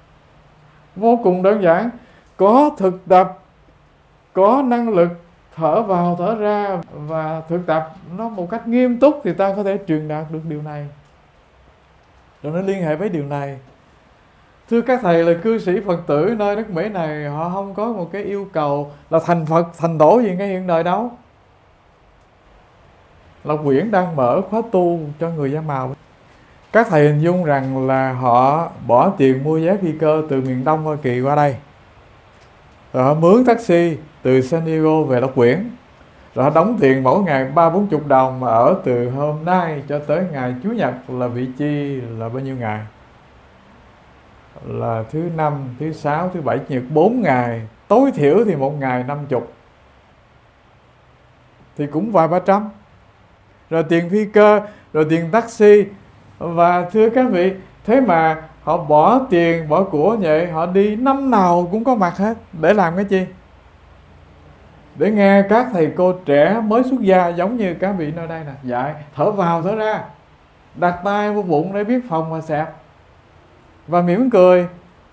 vô cùng đơn giản. Có thực tập, có năng lực thở vào thở ra và thực tập nó một cách nghiêm túc thì ta có thể truyền đạt được điều này. Rồi nó liên hệ với điều này. Thưa các thầy, là cư sĩ Phật tử nơi nước Mỹ này, họ không có một cái yêu cầu là thành Phật, thành tổ gì ngay hiện đời đâu. Lộc Quyển đang mở khóa tu cho người da màu. Các thầy hình dung rằng là họ bỏ tiền mua vé phi cơ từ miền Đông Hoa Kỳ qua đây, rồi họ mướn taxi từ San Diego về Lộc Quyển, Rồi họ đóng tiền mỗi ngày ba bốn chục đồng, mà ở từ hôm nay cho tới ngày Chủ nhật là vị chi là bao nhiêu ngày? Là thứ năm, thứ sáu, thứ bảy, chủ nhật, bốn ngày. Tối thiểu thì một ngày năm chục, thì cũng vài ba trăm. Rồi tiền phi cơ, rồi tiền taxi. Và thưa các vị, thế mà họ bỏ tiền, bỏ của vậy, họ đi năm nào cũng có mặt hết. Để làm cái chi? Để nghe các thầy cô trẻ mới xuất gia giống như các vị nơi đây nè dạy thở vào thở ra, đặt tay vô bụng để biết phòng và xẹp, và mỉm cười,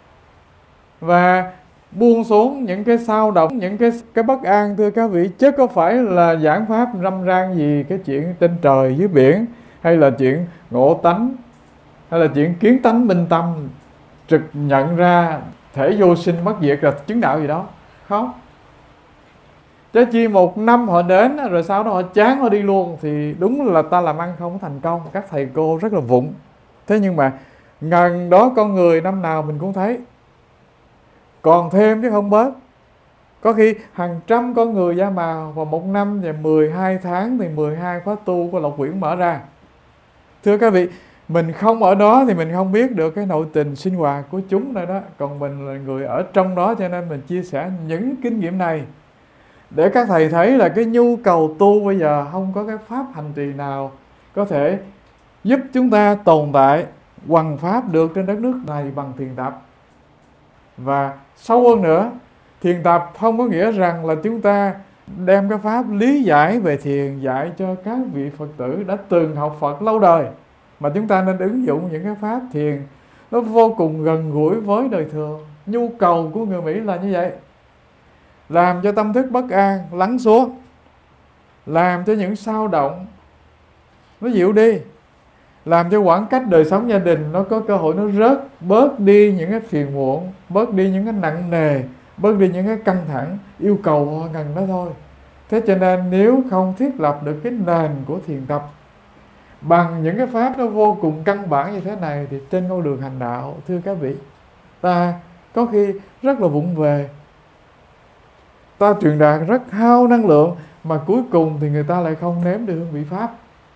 và buông xuống những cái sao động, những cái cái bất an. Thưa các vị, chứ có phải là giảng pháp râm ran gì cái chuyện trên trời dưới biển, hay là chuyện ngộ tánh, hay là chuyện kiến tánh minh tâm, trực nhận ra thể vô sinh mất diệt là chứng đạo gì đó. Không. Chứ chi một năm họ đến rồi sau đó họ chán họ đi luôn, thì đúng là ta làm ăn không thành công. Các thầy cô rất là vụng. Thế nhưng mà ngần đó con người năm nào mình cũng thấy, còn thêm chứ không bớt. Có khi hàng trăm con người da màu, và một năm và mười hai tháng thì mười hai khóa tu của Lộc Quyển mở ra. Thưa các vị, mình không ở đó thì mình không biết được cái nội tình sinh hoạt của chúng đây đó. Còn mình là người ở trong đó, cho nên mình chia sẻ những kinh nghiệm này để các thầy thấy là cái nhu cầu tu bây giờ không có cái pháp hành trì nào có thể giúp chúng ta tồn tại hoằng pháp được trên đất nước này bằng thiền tập. Và sâu hơn nữa, thiền tập không có nghĩa rằng là chúng ta đem cái pháp lý giải về thiền dạy cho các vị Phật tử đã từng học Phật lâu đời, mà chúng ta nên ứng dụng những cái pháp thiền nó vô cùng gần gũi với đời thường. Nhu cầu của người Mỹ là như vậy, làm cho tâm thức bất an lắng xuống, làm cho những sao động nó dịu đi, làm cho khoảng cách đời sống gia đình nó có cơ hội nó rớt, bớt đi những cái phiền muộn, bớt đi những cái nặng nề, bớt đi những cái căng thẳng. Yêu cầu họ cần đó thôi. Thế cho nên nếu không thiết lập được cái nền của thiền tập bằng những cái pháp nó vô cùng căn bản như thế này, thì trên con đường hành đạo, thưa các vị, ta có khi rất là vụng về, ta truyền đạt rất hao năng lượng, mà cuối cùng thì người ta lại không nếm được hương vị pháp.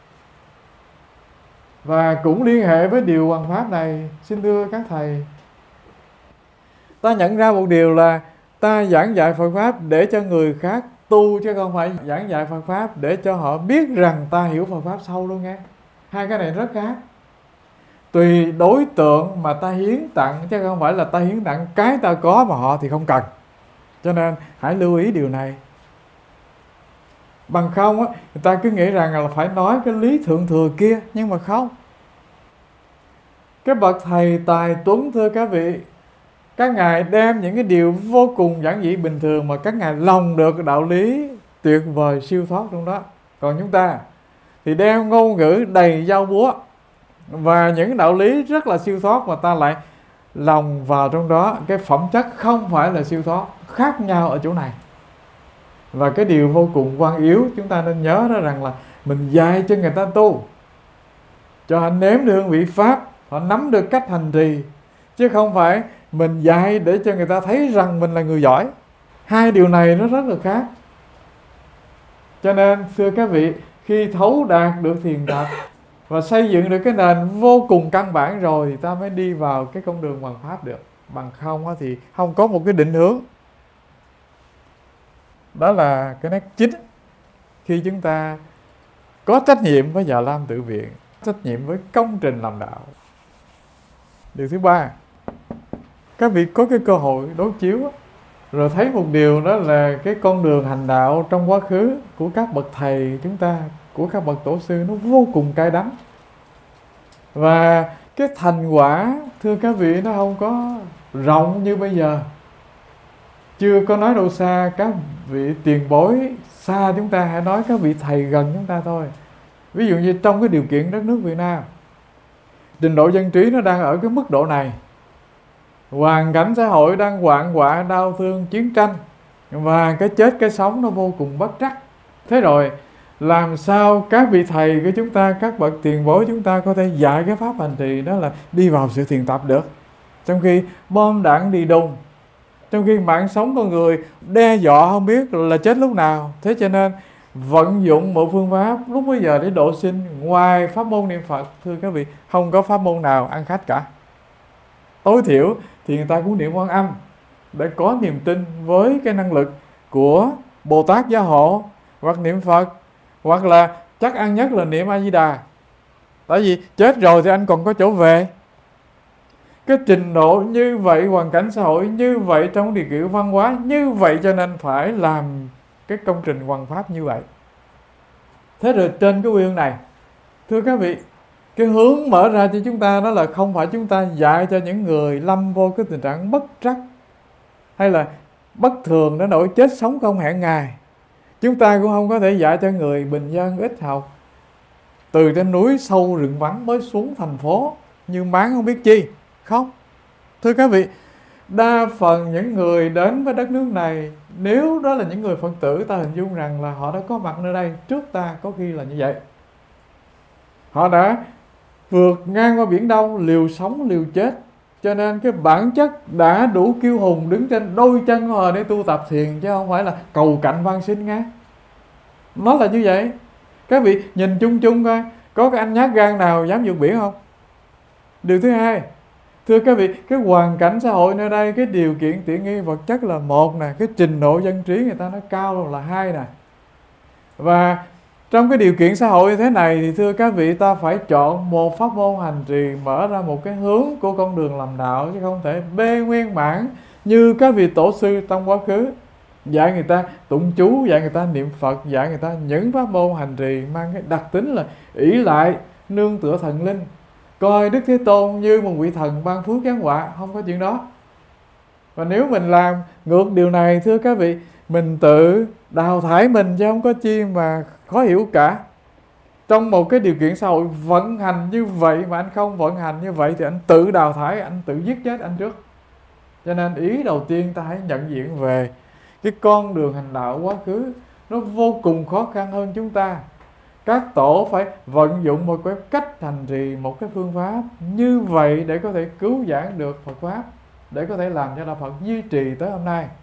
Và cũng liên hệ với điều hoằng pháp này, xin thưa các thầy, ta nhận ra một điều là ta giảng dạy Phật pháp để cho người khác tu, chứ không phải giảng dạy Phật pháp để cho họ biết rằng ta hiểu Phật pháp sâu luôn nghe. Hai cái này rất khác. Tùy đối tượng mà ta hiến tặng, chứ không phải là ta hiến tặng cái ta có mà họ thì không cần. Cho nên hãy lưu ý điều này. Bằng không á, người ta cứ nghĩ rằng là phải nói cái lý thượng thừa kia, nhưng mà không. Cái bậc thầy tài tuấn, thưa các vị, các ngài đem những cái điều vô cùng giản dị bình thường mà các ngài lòng được đạo lý tuyệt vời siêu thoát trong đó. Còn chúng ta thì đem ngôn ngữ đầy dao búa và những đạo lý rất là siêu thoát, mà ta lại lòng vào trong đó cái phẩm chất không phải là siêu thoát, khác nhau ở chỗ này. Và cái điều vô cùng quan yếu chúng ta nên nhớ đó rằng là mình dạy cho người ta tu, cho họ nếm được hương vị pháp, họ nắm được cách hành trì, chứ không phải mình dạy để cho người ta thấy rằng mình là người giỏi. Hai điều này nó rất là khác. Cho nên thưa các vị, khi thấu đạt được thiền tập và xây dựng được cái nền vô cùng căn bản rồi, thì ta mới đi vào cái con đường hoằng pháp được. Bằng không thì không có một cái định hướng. Đó là cái nét chính khi chúng ta có trách nhiệm với Già Lam Tự Viện, trách nhiệm với công trình làm đạo. Điều thứ ba, các vị có cái cơ hội đối chiếu rồi thấy một điều, đó là cái con đường hành đạo trong quá khứ của các bậc thầy chúng ta, của các bậc tổ sư, nó vô cùng cay đắng. Và cái thành quả, thưa các vị, nó không có rộng như bây giờ. Chưa có nói đâu xa các vị tiền bối xa chúng ta, hãy nói các vị thầy gần chúng ta thôi. Ví dụ như trong cái điều kiện đất nước Việt Nam, trình độ dân trí nó đang ở cái mức độ này, hoàn cảnh xã hội đang hoạn họa đau thương chiến tranh, và cái chết cái sống nó vô cùng bất trắc. Thế rồi làm sao các vị thầy của chúng ta, các bậc tiền bối chúng ta có thể dạy cái pháp hành trì đó là đi vào sự thiền tập được, trong khi bom đạn đi đùng, trong khi mạng sống con người đe dọa không biết là chết lúc nào. Thế cho nên vận dụng một phương pháp lúc bấy giờ để độ sinh ngoài pháp môn niệm Phật. Thưa các vị, không có pháp môn nào ăn khách cả. Tối thiểu thì người ta cũng niệm Quan Âm để có niềm tin với cái năng lực của Bồ Tát Gia Hộ, hoặc niệm Phật, hoặc là chắc ăn nhất là niệm A Di Đà. Tại vì chết rồi thì anh còn có chỗ về. Cái trình độ như vậy, hoàn cảnh xã hội như vậy, trong điều kiện văn hóa như vậy, cho nên phải làm cái công trình hoằng pháp như vậy. Thế rồi trên cái quê hương này, thưa các vị, cái hướng mở ra cho chúng ta đó là không phải chúng ta dạy cho những người lâm vô cái tình trạng bất trắc hay là bất thường đến nỗi chết sống không hẹn ngày. Chúng ta cũng không có thể dạy cho người bình dân ít học, từ trên núi sâu rừng vắng mới xuống thành phố như máng không biết chi. Không. Thưa các vị, đa phần những người đến với đất nước này, nếu đó là những người Phật tử, ta hình dung rằng là họ đã có mặt nơi đây trước ta, có khi là như vậy. Họ đã vượt ngang qua biển Đông, liều sống liều chết, cho nên cái bản chất đã đủ kiêu hùng đứng trên đôi chân họ để tu tập thiền, chứ không phải là cầu cạnh van xin nghe. Nó là như vậy. Các vị nhìn chung chung coi, có cái anh nhát gan nào dám vượt biển không? Điều thứ hai, thưa các vị, cái hoàn cảnh xã hội nơi đây, cái điều kiện tiện nghi vật chất là một nè, cái trình độ dân trí người ta nó cao là hai nè. Và trong cái điều kiện xã hội như thế này thì thưa các vị, ta phải chọn một pháp môn hành trì mở ra một cái hướng của con đường làm đạo, chứ không thể bê nguyên bản như các vị tổ sư trong quá khứ dạy người ta tụng chú, dạy người ta niệm Phật, dạy người ta những pháp môn hành trì mang cái đặc tính là ỷ lại nương tựa thần linh, coi Đức Thế Tôn như một vị thần ban phước giáng họa. Không có chuyện đó. Và nếu mình làm ngược điều này, thưa các vị, mình tự đào thải mình, chứ không có chi mà khó hiểu cả. Trong một cái điều kiện xã hội vận hành như vậy mà anh không vận hành như vậy thì anh tự đào thải, anh tự giết chết anh trước. Cho nên ý đầu tiên ta hãy nhận diện về cái con đường hành đạo quá khứ nó vô cùng khó khăn hơn chúng ta. Các tổ phải vận dụng một cái cách hành trì, một cái phương pháp như vậy để có thể cứu giảng được Phật Pháp, để có thể làm cho Đạo Phật duy trì tới hôm nay.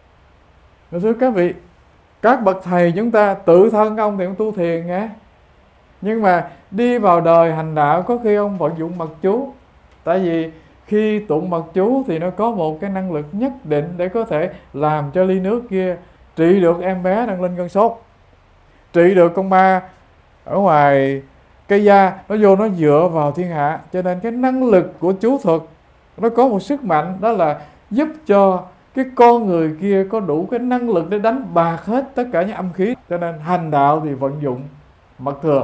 Thưa các vị, các bậc thầy chúng ta tự thân ông thì ông tu thiền nghe, nhưng mà đi vào đời hành đạo có khi ông vận dụng mật chú. Tại vì khi tụng mật chú thì nó có một cái năng lực nhất định để có thể làm cho ly nước kia trị được em bé đang lên cơn sốt, trị được con ma ở ngoài cây da, nó vô nó dựa vào thiên hạ. Cho nên cái năng lực của chú thuật nó có một sức mạnh, đó là giúp cho cái con người kia có đủ cái năng lực để đánh bạc hết tất cả những âm khí. Cho nên hành đạo thì vận dụng mật thừa.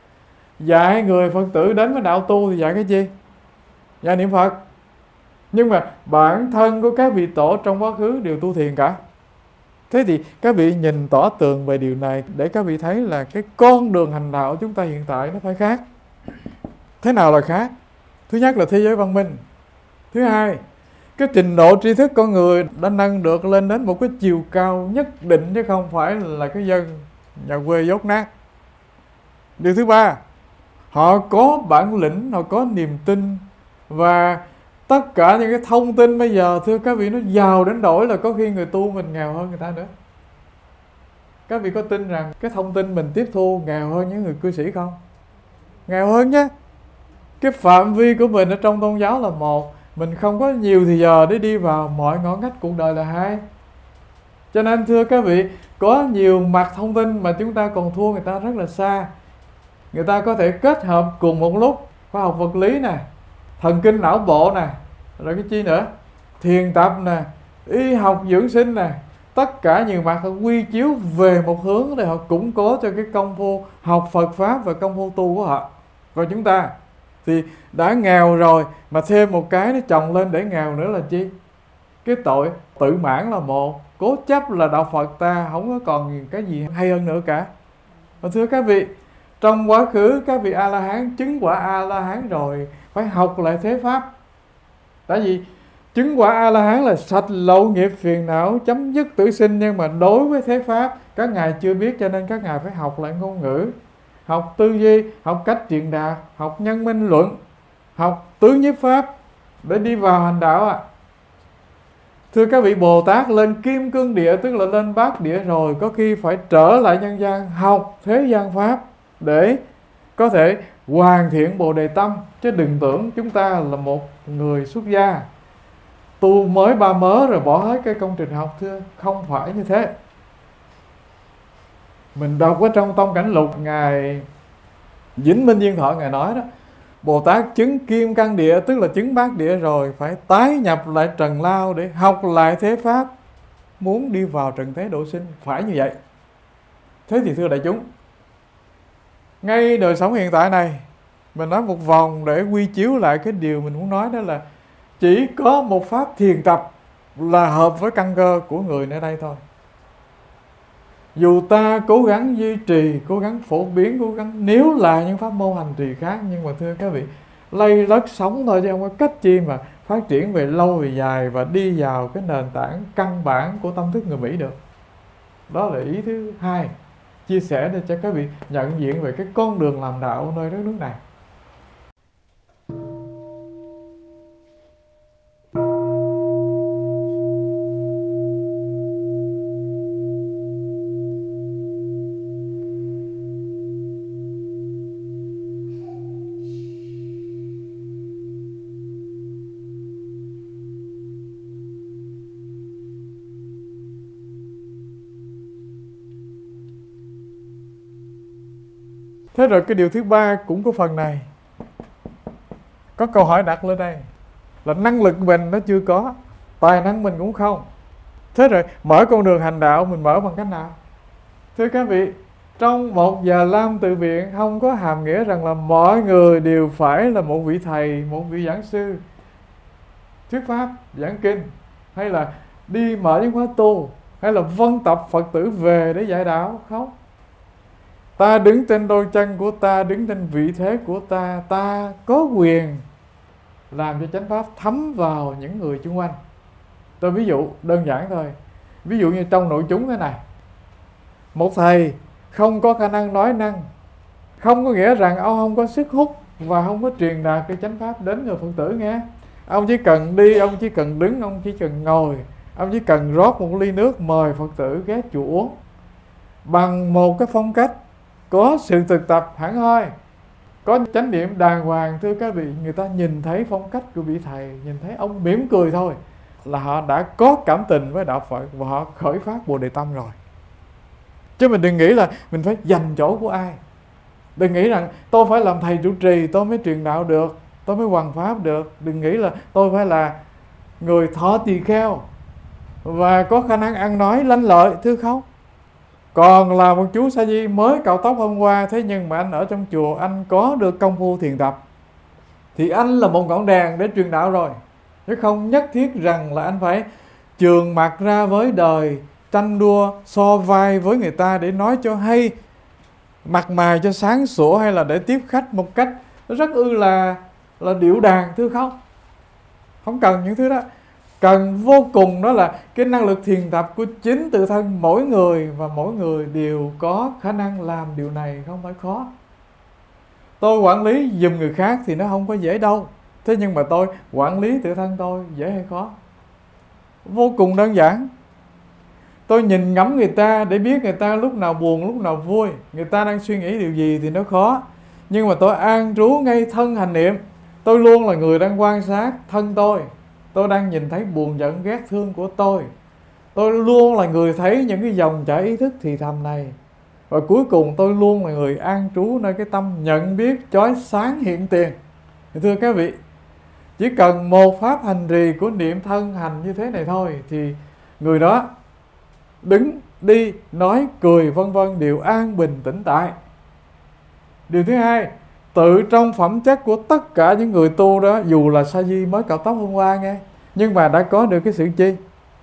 Dạy người Phật tử đến với đạo tu thì dạy cái gì? Dạy niệm Phật. Nhưng mà bản thân của các vị tổ trong quá khứ đều tu thiền cả. Thế thì các vị nhìn tỏ tường về điều này để các vị thấy là cái con đường hành đạo của chúng ta hiện tại nó phải khác. Thế nào là khác? Thứ nhất là thế giới văn minh. Thứ hai, cái trình độ tri thức con người đã nâng được lên đến một cái chiều cao nhất định, chứ không phải là cái dân nhà quê dốt nát. Điều thứ ba, họ có bản lĩnh, họ có niềm tin, và tất cả những cái thông tin bây giờ, thưa các vị, nó giàu đến nỗi là có khi người tu mình nghèo hơn người ta nữa. Các vị có tin rằng cái thông tin mình tiếp thu nghèo hơn những người cư sĩ không? Nghèo hơn nhé. Cái phạm vi của mình ở trong tôn giáo là một, mình không có nhiều thì giờ để đi vào mọi ngõ ngách cuộc đời là hai. Cho nên thưa các vị, có nhiều mặt thông tin mà chúng ta còn thua người ta rất là xa. Người ta có thể kết hợp cùng một lúc khoa học vật lý nè, thần kinh não bộ nè, rồi cái chi nữa, thiền tập nè, y học dưỡng sinh nè, tất cả nhiều mặt họ quy chiếu về một hướng để họ củng cố cho cái công phu học Phật Pháp và công phu tu của họ. Còn chúng ta thì đã nghèo rồi mà thêm một cái nó chồng lên để nghèo nữa là chi? Cái tội tự mãn là một, cố chấp là đạo Phật ta không có còn cái gì hay hơn nữa cả. Và thưa các vị, trong quá khứ các vị A-la-hán chứng quả A-la-hán rồi phải học lại thế Pháp. Tại vì chứng quả A-la-hán là sạch lậu nghiệp phiền não, chấm dứt tử sinh. Nhưng mà đối với thế Pháp các ngài chưa biết, cho nên các ngài phải học lại ngôn ngữ, học tư duy, học cách truyền đạt, học nhân minh luận, học tứ nhiếp Pháp để đi vào hành đạo ạ. À. Thưa các vị, Bồ Tát lên kim cương địa, tức là lên bát địa rồi, có khi phải trở lại nhân gian học thế gian pháp để có thể hoàn thiện Bồ Đề tâm. Chứ đừng tưởng chúng ta là một người xuất gia tu mới ba mớ rồi bỏ hết cái công trình học. Thưa, không phải như thế. Mình đọc ở trong Tông Cảnh Lục, Ngài Vĩnh Minh Viên Thọ Ngài nói đó, Bồ Tát chứng kim cang địa, tức là chứng bát địa rồi, phải tái nhập lại trần lao để học lại thế pháp, muốn đi vào trần thế độ sinh. Phải như vậy. Thế thì thưa đại chúng, ngay đời sống hiện tại này, mình nói một vòng để quy chiếu lại cái điều mình muốn nói, đó là chỉ có một pháp thiền tập là hợp với căn cơ của người nơi đây thôi. Dù ta cố gắng duy trì, cố gắng phổ biến, cố gắng nếu là những pháp môn hành trì khác, nhưng mà thưa các vị, lây lất sống thôi chứ không có cách chi mà phát triển về lâu về dài và đi vào cái nền tảng căn bản của tâm thức người Mỹ được. Đó là ý thứ hai, chia sẻ để cho các vị nhận diện về cái con đường làm đạo nơi đất nước này. Thế rồi cái điều thứ ba cũng có phần này. Có câu hỏi đặt lên đây là năng lực mình nó chưa có, tài năng mình cũng không. Thế rồi mở con đường hành đạo mình mở bằng cách nào? Thưa các vị, trong một Già Lam Tự Viện không có hàm nghĩa rằng là mọi người đều phải là một vị thầy, một vị giảng sư thuyết pháp, giảng kinh, hay là đi mở những khóa tu, hay là vân tập Phật tử về để dạy đạo. Không. Ta đứng trên đôi chân của ta, đứng trên vị thế của ta, ta có quyền làm cho chánh pháp thấm vào những người xung quanh. Tôi ví dụ đơn giản thôi. Ví dụ như trong nội chúng thế này, một thầy không có khả năng nói năng, không có nghĩa rằng ông không có sức hút và không có truyền đạt cái chánh pháp đến người Phật tử nghe. Ông chỉ cần đi, ông chỉ cần đứng, ông chỉ cần ngồi, ông chỉ cần rót một ly nước mời Phật tử ghé chùa uống, bằng một cái phong cách có sự thực tập hẳn hoi, có chánh niệm đàng hoàng. Thưa các vị, người ta nhìn thấy phong cách của vị thầy, nhìn thấy ông mỉm cười thôi là họ đã có cảm tình với đạo Phật và họ khởi phát Bồ Đề tâm rồi. Chứ mình đừng nghĩ là mình phải giành chỗ của ai. Đừng nghĩ rằng tôi phải làm thầy trụ trì tôi mới truyền đạo được, tôi mới hoằng pháp được. Đừng nghĩ là tôi phải là người thọ tỳ kheo và có khả năng ăn nói lanh lợi. Thưa không. Còn là một chú sa di mới cạo tóc hôm qua, thế nhưng mà anh ở trong chùa anh có được công phu thiền tập, thì anh là một ngọn đèn để truyền đạo rồi. Chứ không nhất thiết rằng là anh phải trường mặt ra với đời, tranh đua so vai với người ta để nói cho hay, mặt mày cho sáng sủa, hay là để tiếp khách một cách rất ư là là điệu đàng. Thưa không. Không cần những thứ đó. Cần vô cùng đó là cái năng lực thiền tập của chính tự thân mỗi người, và mỗi người đều có khả năng làm điều này, không phải khó. Tôi quản lý giùm người khác thì nó không có dễ đâu. Thế nhưng mà tôi quản lý tự thân tôi dễ hay khó? Vô cùng đơn giản. Tôi nhìn ngắm người ta để biết người ta lúc nào buồn, lúc nào vui, người ta đang suy nghĩ điều gì thì nó khó. Nhưng mà tôi an trú ngay thân hành niệm. Tôi luôn là người đang quan sát thân tôi. Tôi đang nhìn thấy buồn giận ghét thương của tôi. Tôi luôn là người thấy những cái dòng chảy ý thức thì thầm này. Và cuối cùng tôi luôn là người an trú nơi cái tâm nhận biết chói sáng hiện tiền. Thì thưa các vị, chỉ cần một pháp hành trì của niệm thân hành như thế này thôi, thì người đó đứng, đi, nói, cười vân vân đều an bình tĩnh tại. Điều thứ hai, tự trong phẩm chất của tất cả những người tu đó, dù là sa di mới cạo tóc hôm qua nghe, nhưng mà đã có được cái sự chi?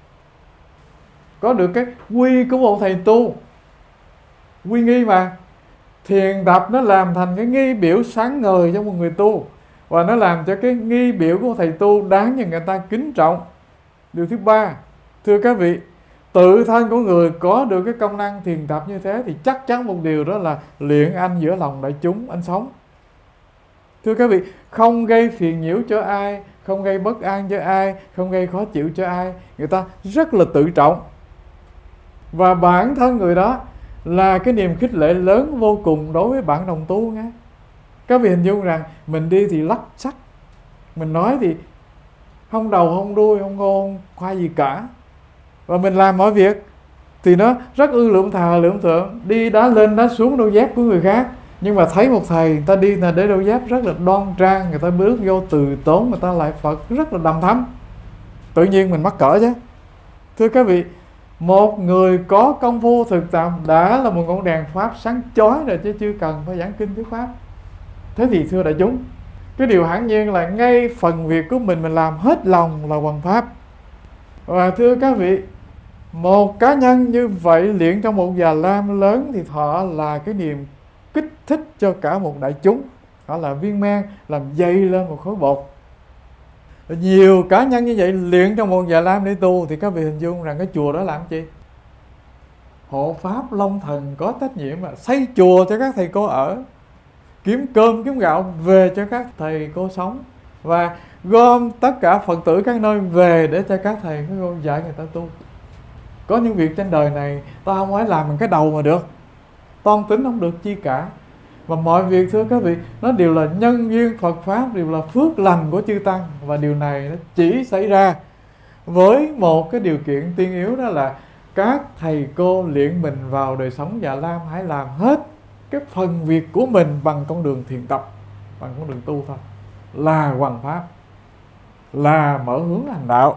Có được cái quy của một thầy tu. Quy nghi mà. Thiền tập nó làm thành cái nghi biểu sáng ngời cho một người tu, và nó làm cho cái nghi biểu của thầy tu đáng cho người ta kính trọng. Điều thứ ba, thưa các vị, tự thân của người có được cái công năng thiền tập như thế thì chắc chắn một điều đó là luyện anh giữa lòng đại chúng, anh sống. Thưa các vị, không gây phiền nhiễu cho ai, không gây bất an cho ai, không gây khó chịu cho ai. Người ta rất là tự trọng. Và bản thân người đó là cái niềm khích lệ lớn vô cùng đối với bạn đồng tu nghe. Các vị hình dung rằng mình đi thì lắc sắc, mình nói thì không đầu không đuôi, không ngô không khoai gì cả, và mình làm mọi việc thì nó rất ư lượm thà lượm thượng, đi đá lên đá xuống đôi dép của người khác. Nhưng mà thấy một thầy người ta đi là để đôi dép rất là đoan trang, người ta bước vô từ tốn, người ta lại Phật rất là đầm thắm, tự nhiên mình mắc cỡ chứ. Thưa các vị, một người có công phu thực tập đã là một ngọn đèn pháp sáng chói rồi, chứ chưa cần phải giảng kinh thuyết pháp. Thế thì thưa đại chúng, cái điều hiển nhiên là ngay phần việc của mình mình làm hết lòng là hoằng pháp. Và thưa các vị, một cá nhân như vậy luyện trong một già lam lớn thì họ là cái niềm kích thích cho cả một đại chúng. Họ là viên mang làm dày lên một khối bột. Nhiều cá nhân như vậy luyện trong một già lam để tu, thì các vị hình dung rằng cái chùa đó làm chi? Hộ pháp Long Thần có trách nhiệm mà xây chùa cho các thầy cô ở, kiếm cơm kiếm gạo về cho các thầy cô sống, và gom tất cả Phật tử các nơi về để cho các thầy các cô dạy người ta tu. Có những việc trên đời này ta không phải làm bằng cái đầu mà được, toan tính không được chi cả. Và mọi việc thưa các vị, nó đều là nhân duyên Phật Pháp, đều là phước lành của chư Tăng. Và điều này nó chỉ xảy ra với một cái điều kiện tiên yếu, đó là các thầy cô luyện mình vào đời sống già lam hãy làm hết cái phần việc của mình bằng con đường thiền tập, bằng con đường tu thôi, là hoằng pháp, là mở hướng hành đạo.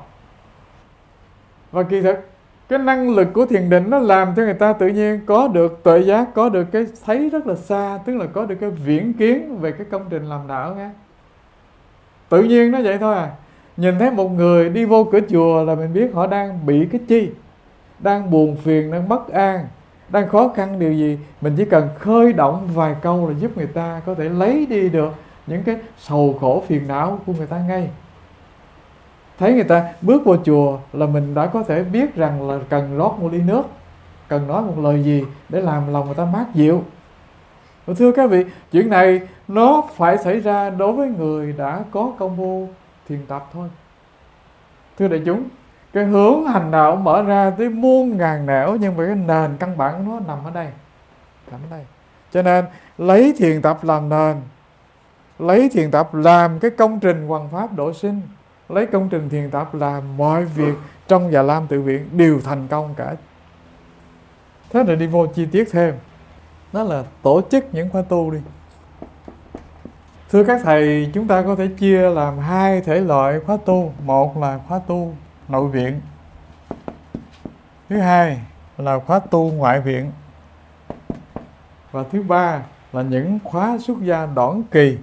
Và kỳ thực cái năng lực của thiền định nó làm cho người ta tự nhiên có được tuệ giác, có được cái thấy rất là xa, tức là có được cái viễn kiến về cái công trình làm đạo nghe. Tự nhiên nó vậy thôi à. Nhìn thấy một người đi vô cửa chùa là mình biết họ đang bị cái chi, đang buồn phiền, đang bất an, đang khó khăn điều gì. Mình chỉ cần khơi động vài câu là giúp người ta có thể lấy đi được những cái sầu khổ phiền não của người ta ngay. Thấy người ta bước vào chùa là mình đã có thể biết rằng là cần rót một ly nước, cần nói một lời gì để làm lòng người ta mát dịu. Và thưa các vị, chuyện này nó phải xảy ra đối với người đã có công phu thiền tập thôi. Thưa đại chúng, cái hướng hành đạo mở ra tới muôn ngàn nẻo, nhưng mà cái nền căn bản nó nằm ở đây, nằm ở đây. Cho nên lấy thiền tập làm nền, lấy thiền tập làm cái công trình hoằng pháp độ sinh, lấy công trình thiền tập làm mọi việc trong Già Lam Tự Viện đều thành công cả. Thế rồi đi vô chi tiết thêm, đó là tổ chức những khóa tu đi. Thưa các thầy, chúng ta có thể chia làm hai thể loại khóa tu. Một là khóa tu nội viện, thứ hai là khóa tu ngoại viện, và thứ ba là những khóa xuất gia đoạn kỳ,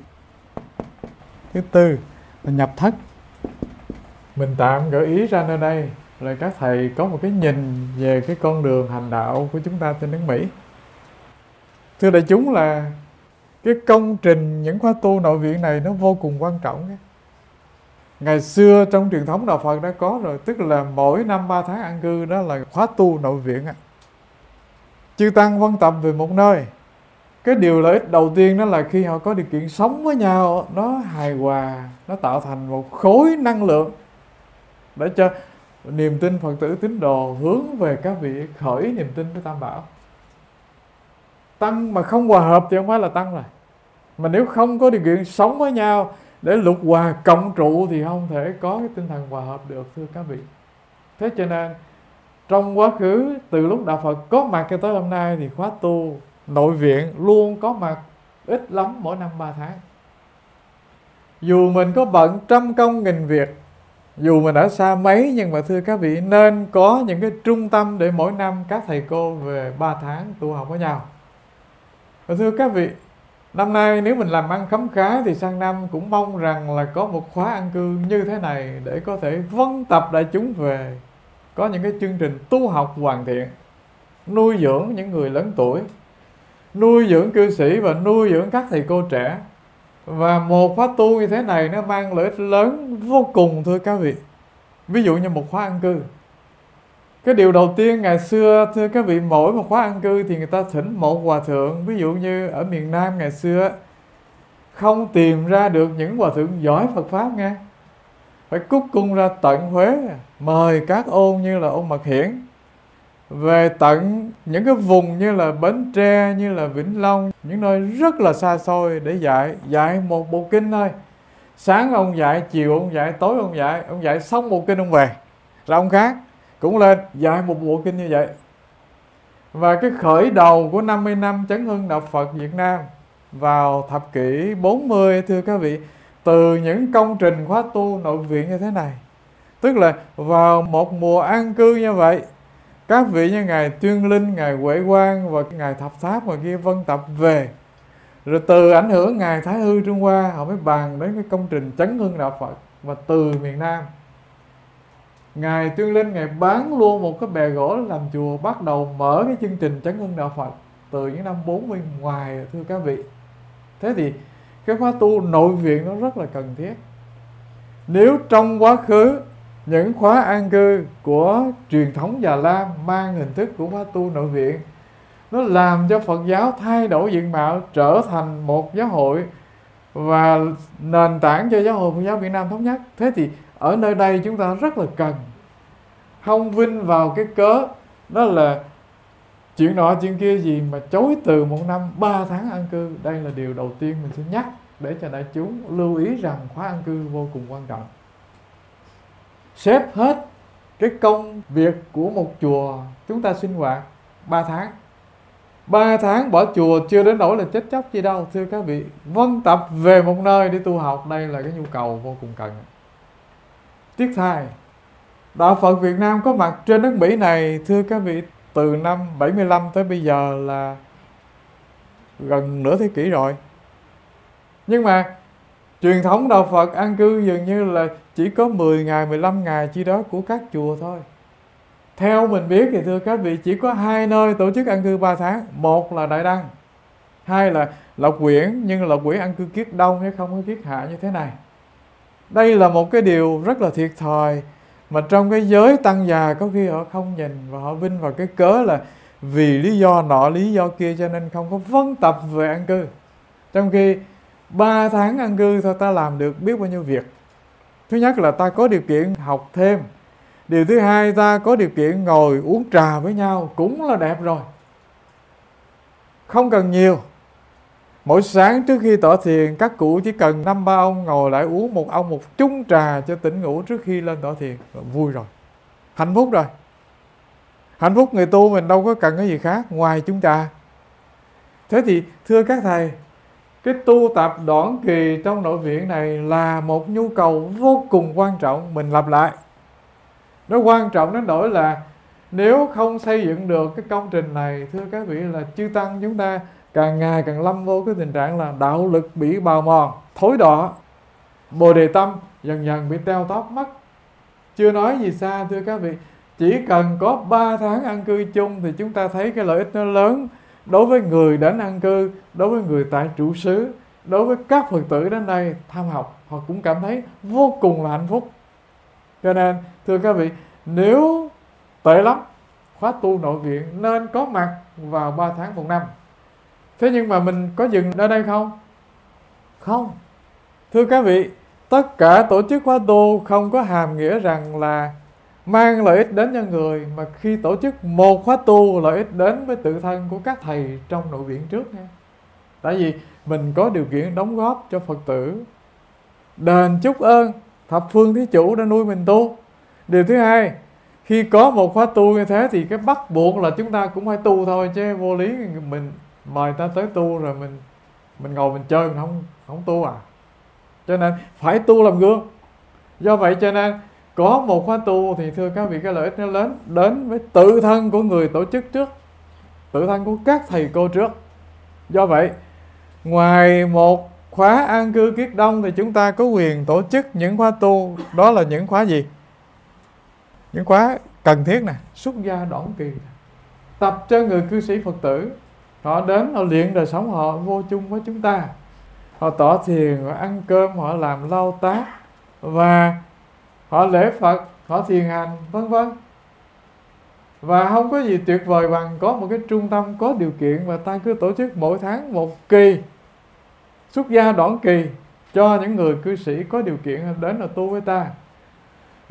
thứ tư là nhập thất. Mình tạm gợi ý ra nơi đây là các thầy có một cái nhìn về cái con đường hành đạo của chúng ta trên nước Mỹ. Thưa đại chúng, là cái công trình những khóa tu nội viện này nó vô cùng quan trọng. Ngày xưa trong truyền thống Đạo Phật đã có rồi, tức là mỗi năm ba tháng an cư, đó là khóa tu nội viện. Chư Tăng vân tập về một nơi, cái điều lợi ích đầu tiên đó là khi họ có điều kiện sống với nhau, nó hài hòa, nó tạo thành một khối năng lượng để cho niềm tin Phật tử tín đồ hướng về các vị khởi niềm tin với Tam Bảo. Tăng mà không hòa hợp thì không phải là tăng rồi. Mà nếu không có điều kiện sống với nhau để lục hòa cộng trụ thì không thể có cái tinh thần hòa hợp được, thưa các vị. Thế cho nên trong quá khứ, từ lúc Đạo Phật có mặt cho tới hôm nay, thì khóa tu nội viện luôn có mặt ít lắm mỗi năm ba tháng. Dù mình có bận trăm công nghìn việc, dù mình ở xa mấy, nhưng mà thưa các vị, nên có những cái trung tâm để mỗi năm các thầy cô về ba tháng tu học với nhau. Và thưa các vị, năm nay nếu mình làm ăn khấm khá thì sang năm cũng mong rằng là có một khóa an cư như thế này để có thể vân tập đại chúng về, có những cái chương trình tu học hoàn thiện, nuôi dưỡng những người lớn tuổi, nuôi dưỡng cư sĩ và nuôi dưỡng các thầy cô trẻ. Và một khóa tu như thế này nó mang lợi ích lớn vô cùng, thưa các vị. Ví dụ như một khóa an cư, cái điều đầu tiên ngày xưa, thưa các vị, mỗi một khóa an cư thì người ta thỉnh một hòa thượng. Ví dụ như ở miền Nam ngày xưa không tìm ra được những hòa thượng giỏi Phật Pháp nghe, phải cúc cung ra tận Huế, mời các ôn như là ôn Mật Hiển về tận những cái vùng như là Bến Tre, như là Vĩnh Long, những nơi rất là xa xôi để dạy, dạy một bộ kinh thôi. Sáng ông dạy, chiều ông dạy, tối ông dạy, ông dạy xong bộ kinh ông về, rồi ông khác cũng lên dạy một bộ kinh như vậy. Và cái khởi đầu của năm mươi năm chấn hưng đạo Phật Việt Nam vào thập kỷ bốn mươi, thưa các vị, từ những công trình khóa tu nội viện như thế này. Tức là vào một mùa an cư như vậy, các vị như Ngài Tuyên Linh, Ngài Huệ Quang và Ngài Thập Tháp và kia vân tập về. Rồi từ ảnh hưởng Ngài Thái Hư Trung Hoa, họ mới bàn đến cái công trình chấn hưng đạo Phật. Và từ miền Nam, Ngài Tuyên Linh, Ngài bán luôn một cái bè gỗ làm chùa, bắt đầu mở cái chương trình chấn hưng đạo Phật từ những năm bốn mươi ngoài, thưa các vị. Thế thì cái khóa tu nội viện nó rất là cần thiết. Nếu trong quá khứ những khóa an cư của truyền thống Già Lam mang hình thức của khóa tu nội viện, nó làm cho Phật giáo thay đổi diện mạo, trở thành một giáo hội và nền tảng cho giáo hội Phật giáo Việt Nam thống nhất. Thế thì ở nơi đây chúng ta rất là cần không vinh vào cái cớ đó là chuyện nọ chuyện kia gì mà chối từ một năm ba tháng an cư. Đây là điều đầu tiên mình sẽ nhắc để cho đại chúng lưu ý rằng khóa an cư vô cùng quan trọng. Xếp hết cái công việc của một chùa chúng ta sinh hoạt ba tháng. ba tháng bỏ chùa chưa đến nỗi là chết chóc gì đâu, thưa các vị. Vân tập về một nơi để tu học, đây là cái nhu cầu vô cùng cần. Tiếc thay, đạo Phật Việt Nam có mặt trên đất Mỹ này, thưa các vị, từ năm bảy mươi lăm tới bây giờ là gần nửa thế kỷ rồi. Nhưng mà truyền thống đạo Phật an cư dường như là chỉ có mười ngày, mười lăm ngày chi đó của các chùa thôi. Theo mình biết thì thưa các vị, chỉ có hai nơi tổ chức an cư ba tháng. Một là Đại Đăng, hai là Lộc Quyển, nhưng Lộc Quyển an cư kiết đông chứ không có kiết hạ như thế này. Đây là một cái điều rất là thiệt thòi mà trong cái giới tăng già có khi họ không nhìn, và họ vinh vào cái cớ là vì lý do nọ lý do kia cho nên không có vân tập về an cư. Trong khi ba tháng an cư thôi ta làm được biết bao nhiêu việc. Thứ nhất là ta có điều kiện học thêm. Điều thứ hai, ta có điều kiện ngồi uống trà với nhau cũng là đẹp rồi. Không cần nhiều. Mỗi sáng trước khi tọa thiền, các cụ chỉ cần năm ba ông ngồi lại uống một ông một chung trà cho tỉnh ngủ trước khi lên tọa thiền, vui rồi, hạnh phúc rồi. Hạnh phúc người tu mình đâu có cần cái gì khác ngoài chung trà. Thế thì thưa các thầy, cái tu tập đoạn kỳ trong nội viện này là một nhu cầu vô cùng quan trọng. Mình lặp lại, nó quan trọng đến nỗi là nếu không xây dựng được cái công trình này, thưa các vị, là chư tăng chúng ta càng ngày càng lâm vô cái tình trạng là đạo lực bị bào mòn, thối đọa, bồ đề tâm dần dần bị teo tóp mất. Chưa nói gì xa, thưa các vị, chỉ cần có ba tháng an cư chung thì chúng ta thấy cái lợi ích nó lớn đối với người đến an cư, đối với người tại trụ xứ, đối với các Phật tử đến đây tham học, họ cũng cảm thấy vô cùng là hạnh phúc. Cho nên thưa các vị, nếu tệ lắm, khóa tu nội viện nên có mặt vào ba tháng một năm. Thế nhưng mà mình có dừng ở đây không? Không. Thưa các vị, tất cả tổ chức khóa tu không có hàm nghĩa rằng là mang lợi ích đến cho người, mà khi tổ chức một khóa tu lợi ích đến với tự thân của các thầy trong nội viện trước nha. Tại vì mình có điều kiện đóng góp cho Phật tử, đền chúc ơn thập phương thí chủ đã nuôi mình tu. Điều thứ hai, khi có một khóa tu như thế thì cái bắt buộc là chúng ta cũng phải tu thôi, chứ vô lý mình mời ta tới tu rồi mình mình ngồi mình chơi mình không không tu à. Cho nên phải tu làm gương. Do vậy cho nên có một khóa tu thì thưa các vị, cái lợi ích nó lớn đến với tự thân của người tổ chức trước, tự thân của các thầy cô trước. Do vậy, ngoài một khóa an cư kiết đông thì chúng ta có quyền tổ chức những khóa tu. Đó là những khóa gì? Những khóa cần thiết nè, xuất gia đoạn kỳ, tập cho người cư sĩ Phật tử, họ đến họ luyện đời sống họ vô chung với chúng ta, họ tọa thiền, họ ăn cơm, họ làm lau tác, và họ lễ Phật, họ thiền hành, vân vân. Và không có gì tuyệt vời bằng có một cái trung tâm có điều kiện và ta cứ tổ chức mỗi tháng một kỳ xuất gia đoạn kỳ cho những người cư sĩ có điều kiện đến là tu với ta.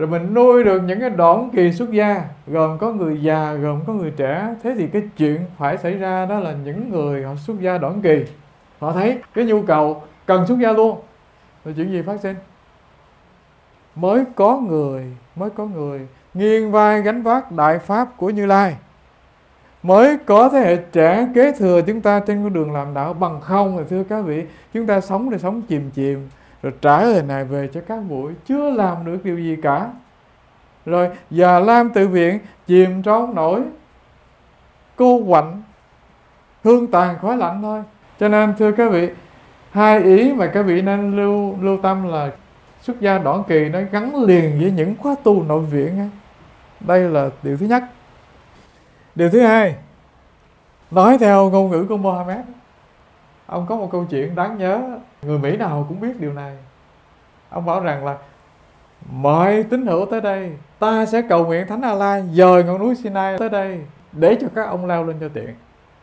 rồi mình nuôi được những cái đoạn kỳ xuất gia, gồm có người già, gồm có người trẻ. Thế thì cái chuyện phải xảy ra đó là những người họ xuất gia đoạn kỳ, họ thấy cái nhu cầu cần xuất gia luôn, rồi chuyện gì phát sinh? Mới có người, mới có người nghiêng vai gánh vác đại pháp của Như Lai, mới có thế hệ trẻ kế thừa chúng ta trên con đường làm đạo. Bằng không thì thưa các vị, chúng ta sống để sống chìm chìm, rồi trả lời này về cho các bụi, chưa làm được điều gì cả. Rồi Già Lam Tự Viện chìm trong nổi cô quạnh, hương tàn khói lạnh thôi. Cho nên thưa các vị, hai ý mà các vị nên lưu lưu tâm là xuất gia đoạn kỳ nó gắn liền với những khóa tu nội viện. Đây là điều thứ nhất. Điều thứ hai, nói theo ngôn ngữ của Mohammed, ông có một câu chuyện đáng nhớ, người Mỹ nào cũng biết điều này. Ông bảo rằng là mọi tín hữu tới đây, ta sẽ cầu nguyện Thánh A-la dời ngọn núi Sinai tới đây để cho các ông leo lên cho tiện.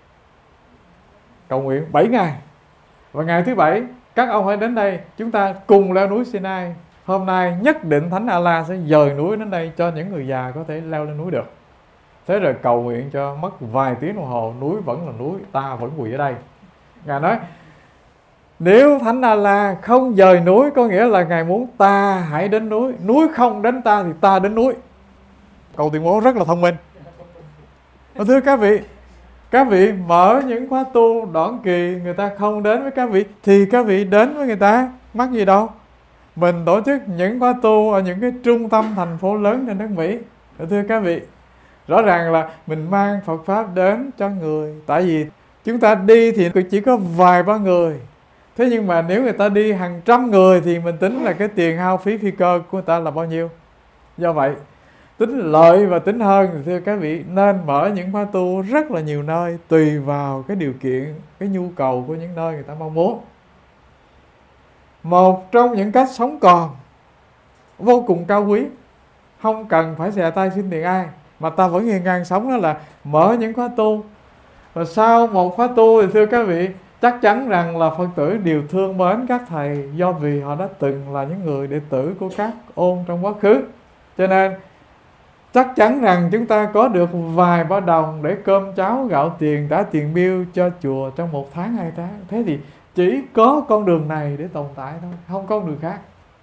Cầu nguyện bảy ngày, và ngày thứ bảy các ông hãy đến đây, chúng ta cùng leo núi Sinai. Hôm nay nhất định Thánh A-la sẽ dời núi đến đây cho những người già có thể leo lên núi được. Thế rồi cầu nguyện cho mất vài tiếng đồng hồ, núi vẫn là núi, ta vẫn quỳ ở đây. Ngài nói nếu Thánh A-la không dời núi, có nghĩa là Ngài muốn ta hãy đến núi, núi không đến ta thì ta đến núi. Câu tuyên bố rất là thông minh. Và thưa các vị, các vị mở những khóa tu đoạn kỳ, người ta không đến với các vị thì các vị đến với người ta, mắc gì đâu. Mình tổ chức những khóa tu ở những cái trung tâm thành phố lớn trên nước Mỹ. Và thưa các vị, rõ ràng là mình mang Phật Pháp đến cho người. Tại vì chúng ta đi thì chỉ có vài ba người. Thế nhưng mà nếu người ta đi hàng trăm người thì mình tính là cái tiền hao phí phi cơ của người ta là bao nhiêu. Do vậy, tính lợi và tính hơn thì thưa các vị nên mở những khóa tu rất là nhiều nơi, tùy vào cái điều kiện, cái nhu cầu của những nơi người ta mong muốn. Một trong những cách sống còn vô cùng cao quý, không cần phải xè tay xin tiền ai, mà ta vẫn hiền ngang sống, đó là mở những khóa tu. Và sau một khóa tu thì thưa các vị, chắc chắn rằng là Phật tử đều thương mến các thầy, do vì họ đã từng là những người đệ tử của các ôn trong quá khứ. Cho nên chắc chắn rằng chúng ta có được vài ba đồng để cơm cháo gạo tiền, trả tiền bill cho chùa trong một tháng hai tháng. Thế thì chỉ có con đường này để tồn tại thôi, không có con đường khác.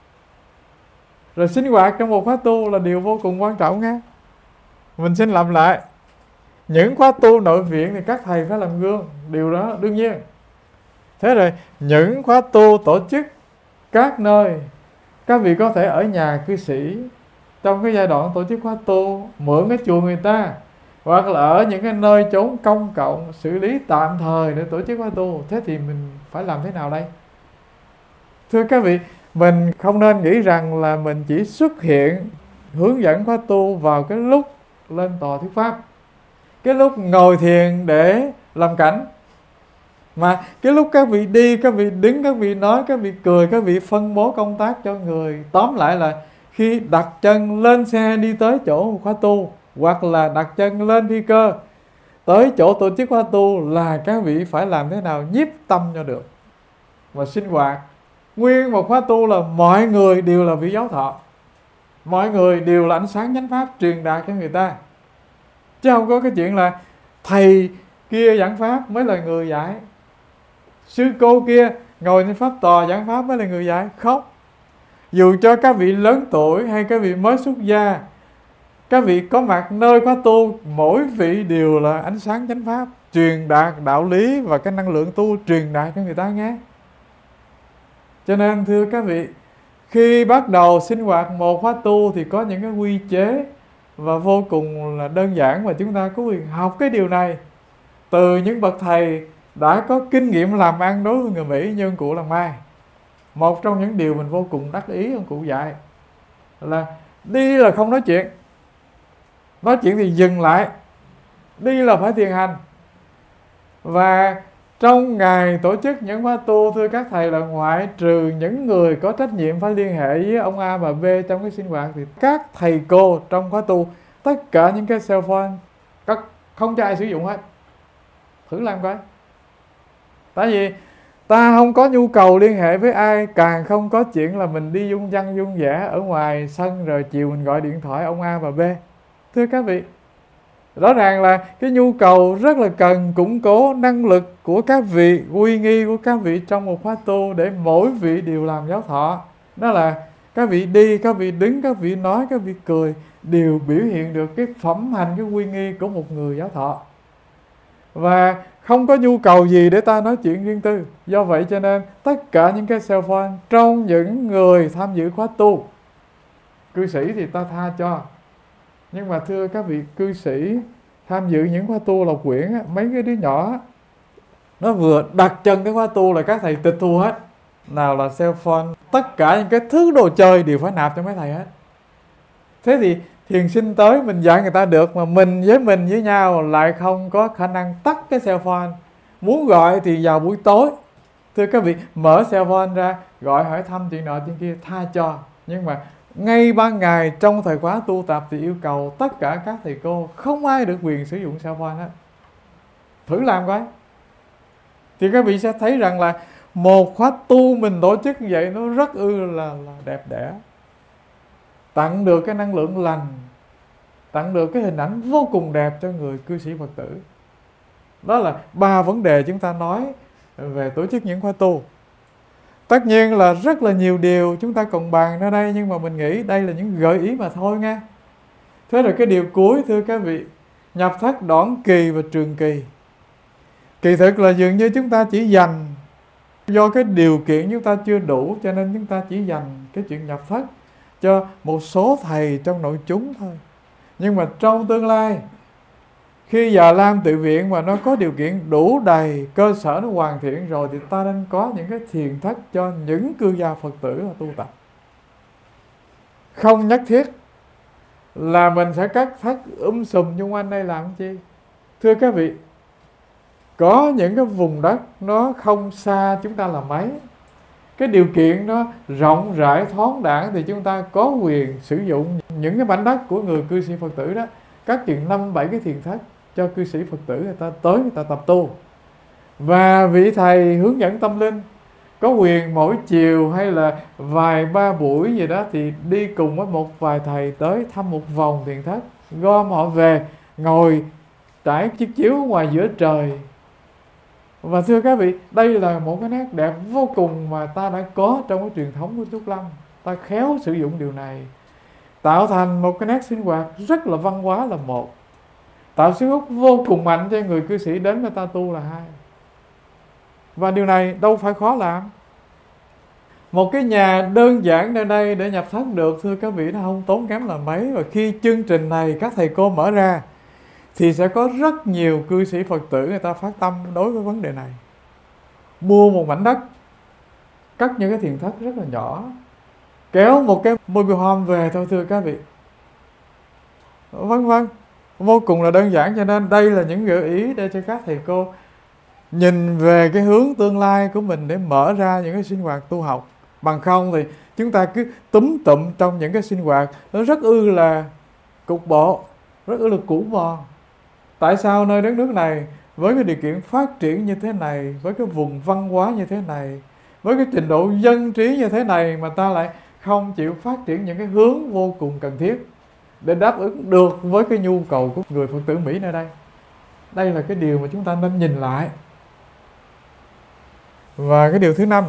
Rồi sinh hoạt trong một khóa tu là điều vô cùng quan trọng nha. Mình xin làm lại, những khóa tu nội viện thì các thầy phải làm gương, điều đó đương nhiên. Thế rồi những khóa tu tổ chức các nơi, các vị có thể ở nhà cư sĩ trong cái giai đoạn tổ chức khóa tu, mượn cái chùa người ta, hoặc là ở những cái nơi chốn công cộng xử lý tạm thời để tổ chức khóa tu. Thế thì mình phải làm thế nào đây? Thưa các vị, mình không nên nghĩ rằng là mình chỉ xuất hiện hướng dẫn khóa tu vào cái lúc lên tòa thuyết pháp, cái lúc ngồi thiền để làm cảnh, mà cái lúc các vị đi, các vị đứng, các vị nói, các vị cười, các vị phân bố công tác cho người. Tóm lại là khi đặt chân lên xe đi tới chỗ khóa tu, hoặc là đặt chân lên phi cơ tới chỗ tổ chức khóa tu, là các vị phải làm thế nào nhiếp tâm cho được. Và sinh hoạt nguyên một khóa tu là mọi người đều là vị giáo thọ, mọi người đều là ánh sáng chánh pháp truyền đạt cho người ta, chứ không có cái chuyện là thầy kia giảng pháp mới là người dạy, sư cô kia ngồi trên pháp tòa giảng pháp mới là người dạy. Không, dù cho các vị lớn tuổi hay các vị mới xuất gia, các vị có mặt nơi khóa tu, mỗi vị đều là ánh sáng chánh pháp truyền đạt đạo lý và cái năng lượng tu truyền đạt cho người ta nghe. Cho nên thưa các vị, khi bắt đầu sinh hoạt một khóa tu thì có những cái quy chế và vô cùng là đơn giản, và chúng ta có quyền học cái điều này từ những bậc thầy đã có kinh nghiệm làm ăn đối với người Mỹ như ông cụ Làng Mai. Một trong những điều mình vô cùng đắc ý ông cụ dạy là đi là không nói chuyện, nói chuyện thì dừng lại, đi là phải thiền hành. Và trong ngày tổ chức những khóa tu, thưa các thầy, là ngoại trừ những người có trách nhiệm phải liên hệ với ông A và B trong cái sinh hoạt, thì các thầy cô trong khóa tu, tất cả những cái cell phone các không cho ai sử dụng hết. Thử làm coi. Tại vì Ta không có nhu cầu liên hệ với ai, càng không có chuyện là mình đi dung dăng dung dẻ ở ngoài sân rồi chiều mình gọi điện thoại ông A và B. Thưa các vị, rõ ràng là cái nhu cầu rất là cần củng cố năng lực của các vị, uy nghi của các vị trong một khóa tu, để mỗi vị đều làm giáo thọ. Đó là các vị đi, các vị đứng, các vị nói, các vị cười, đều biểu hiện được cái phẩm hành, cái uy nghi của một người giáo thọ. Và không có nhu cầu gì để ta nói chuyện riêng tư. Do vậy cho nên tất cả những cái cell phone trong những người tham dự khóa tu, cư sĩ thì ta tha cho. Nhưng mà thưa các vị cư sĩ tham dự những khóa tu Lộc Quyển á, mấy cái đứa nhỏ nó vừa đặt chân cái khóa tu là các thầy tịch thu hết. Nào là cell phone, tất cả những cái thứ đồ chơi đều phải nạp cho mấy thầy hết. Thế thì thiền sinh tới mình dạy người ta được, mà mình với mình với nhau lại không có khả năng tắt cái cell phone. Muốn gọi thì vào buổi tối. Thưa các vị, mở cell phone ra gọi hỏi thăm chuyện nọ chuyện kia, tha cho. Nhưng mà ngay ban ngày trong thời khóa tu tập thì yêu cầu tất cả các thầy cô không ai được quyền sử dụng cell phone hết. Thử làm coi, thì các vị sẽ thấy rằng là một khóa tu mình tổ chức như vậy nó rất ư là, là đẹp đẽ, tặng được cái năng lượng lành, tặng được cái hình ảnh vô cùng đẹp cho người cư sĩ Phật tử. Đó là ba vấn đề chúng ta nói về tổ chức những khóa tu. Tất nhiên là rất là nhiều điều chúng ta còn bàn ra đây, nhưng mà mình nghĩ đây là những gợi ý mà thôi nha. Thế rồi cái điều cuối thưa các vị, nhập thất đoạn kỳ và trường kỳ. Kỳ thực là dường như chúng ta chỉ dành, do cái điều kiện chúng ta chưa đủ cho nên chúng ta chỉ dành cái chuyện nhập thất cho một số thầy trong nội chúng thôi. Nhưng mà trong tương lai, khi Già Lam Tự Viện mà nó có điều kiện đủ đầy, cơ sở nó hoàn thiện rồi, thì ta nên có những cái thiền thất cho những cư gia Phật tử là tu tập. Không nhất thiết là mình sẽ cắt thất um sùm chung quanh đây làm chi. Thưa các vị, có những cái vùng đất nó không xa chúng ta là mấy, cái điều kiện nó rộng rãi thoáng đãng, thì chúng ta có quyền sử dụng những cái mảnh đất của người cư sĩ Phật tử đó, cắt chừng năm bảy cái thiền thất cho cư sĩ Phật tử người ta tới người ta tập tu. Và vị thầy hướng dẫn tâm linh có quyền mỗi chiều hay là vài ba buổi gì đó thì đi cùng với một vài thầy tới thăm một vòng thiền thất, gom họ về ngồi trải chiếc chiếu ngoài giữa trời. Và thưa các vị, đây là một cái nét đẹp vô cùng mà ta đã có trong cái truyền thống của Trúc Lâm. Ta khéo sử dụng điều này, tạo thành một cái nét sinh hoạt rất là văn hóa là một, tạo sức hút vô cùng mạnh cho người cư sĩ đến với ta tu là hai. Và điều này đâu phải khó làm. Một cái nhà đơn giản nơi đây để nhập thất được, thưa các vị, nó không tốn kém là mấy. Và khi chương trình này các thầy cô mở ra thì sẽ có rất nhiều cư sĩ Phật tử người ta phát tâm đối với vấn đề này. Mua một mảnh đất, cắt những cái thiền thất rất là nhỏ, kéo một cái mobile home về thôi thưa các vị, vân vân, vô cùng là đơn giản. Cho nên đây là những gợi ý để cho các thầy cô nhìn về cái hướng tương lai của mình để mở ra những cái sinh hoạt tu học. Bằng không thì chúng ta cứ túm tụm trong những cái sinh hoạt nó rất ư là cục bộ, rất ư là cũ mòn. Tại sao nơi đất nước này với cái điều kiện phát triển như thế này, với cái vùng văn hóa như thế này, với cái trình độ dân trí như thế này, mà ta lại không chịu phát triển những cái hướng vô cùng cần thiết để đáp ứng được với cái nhu cầu của người Phật tử Mỹ nơi đây? Đây là cái điều mà chúng ta nên nhìn lại. Và cái điều thứ năm,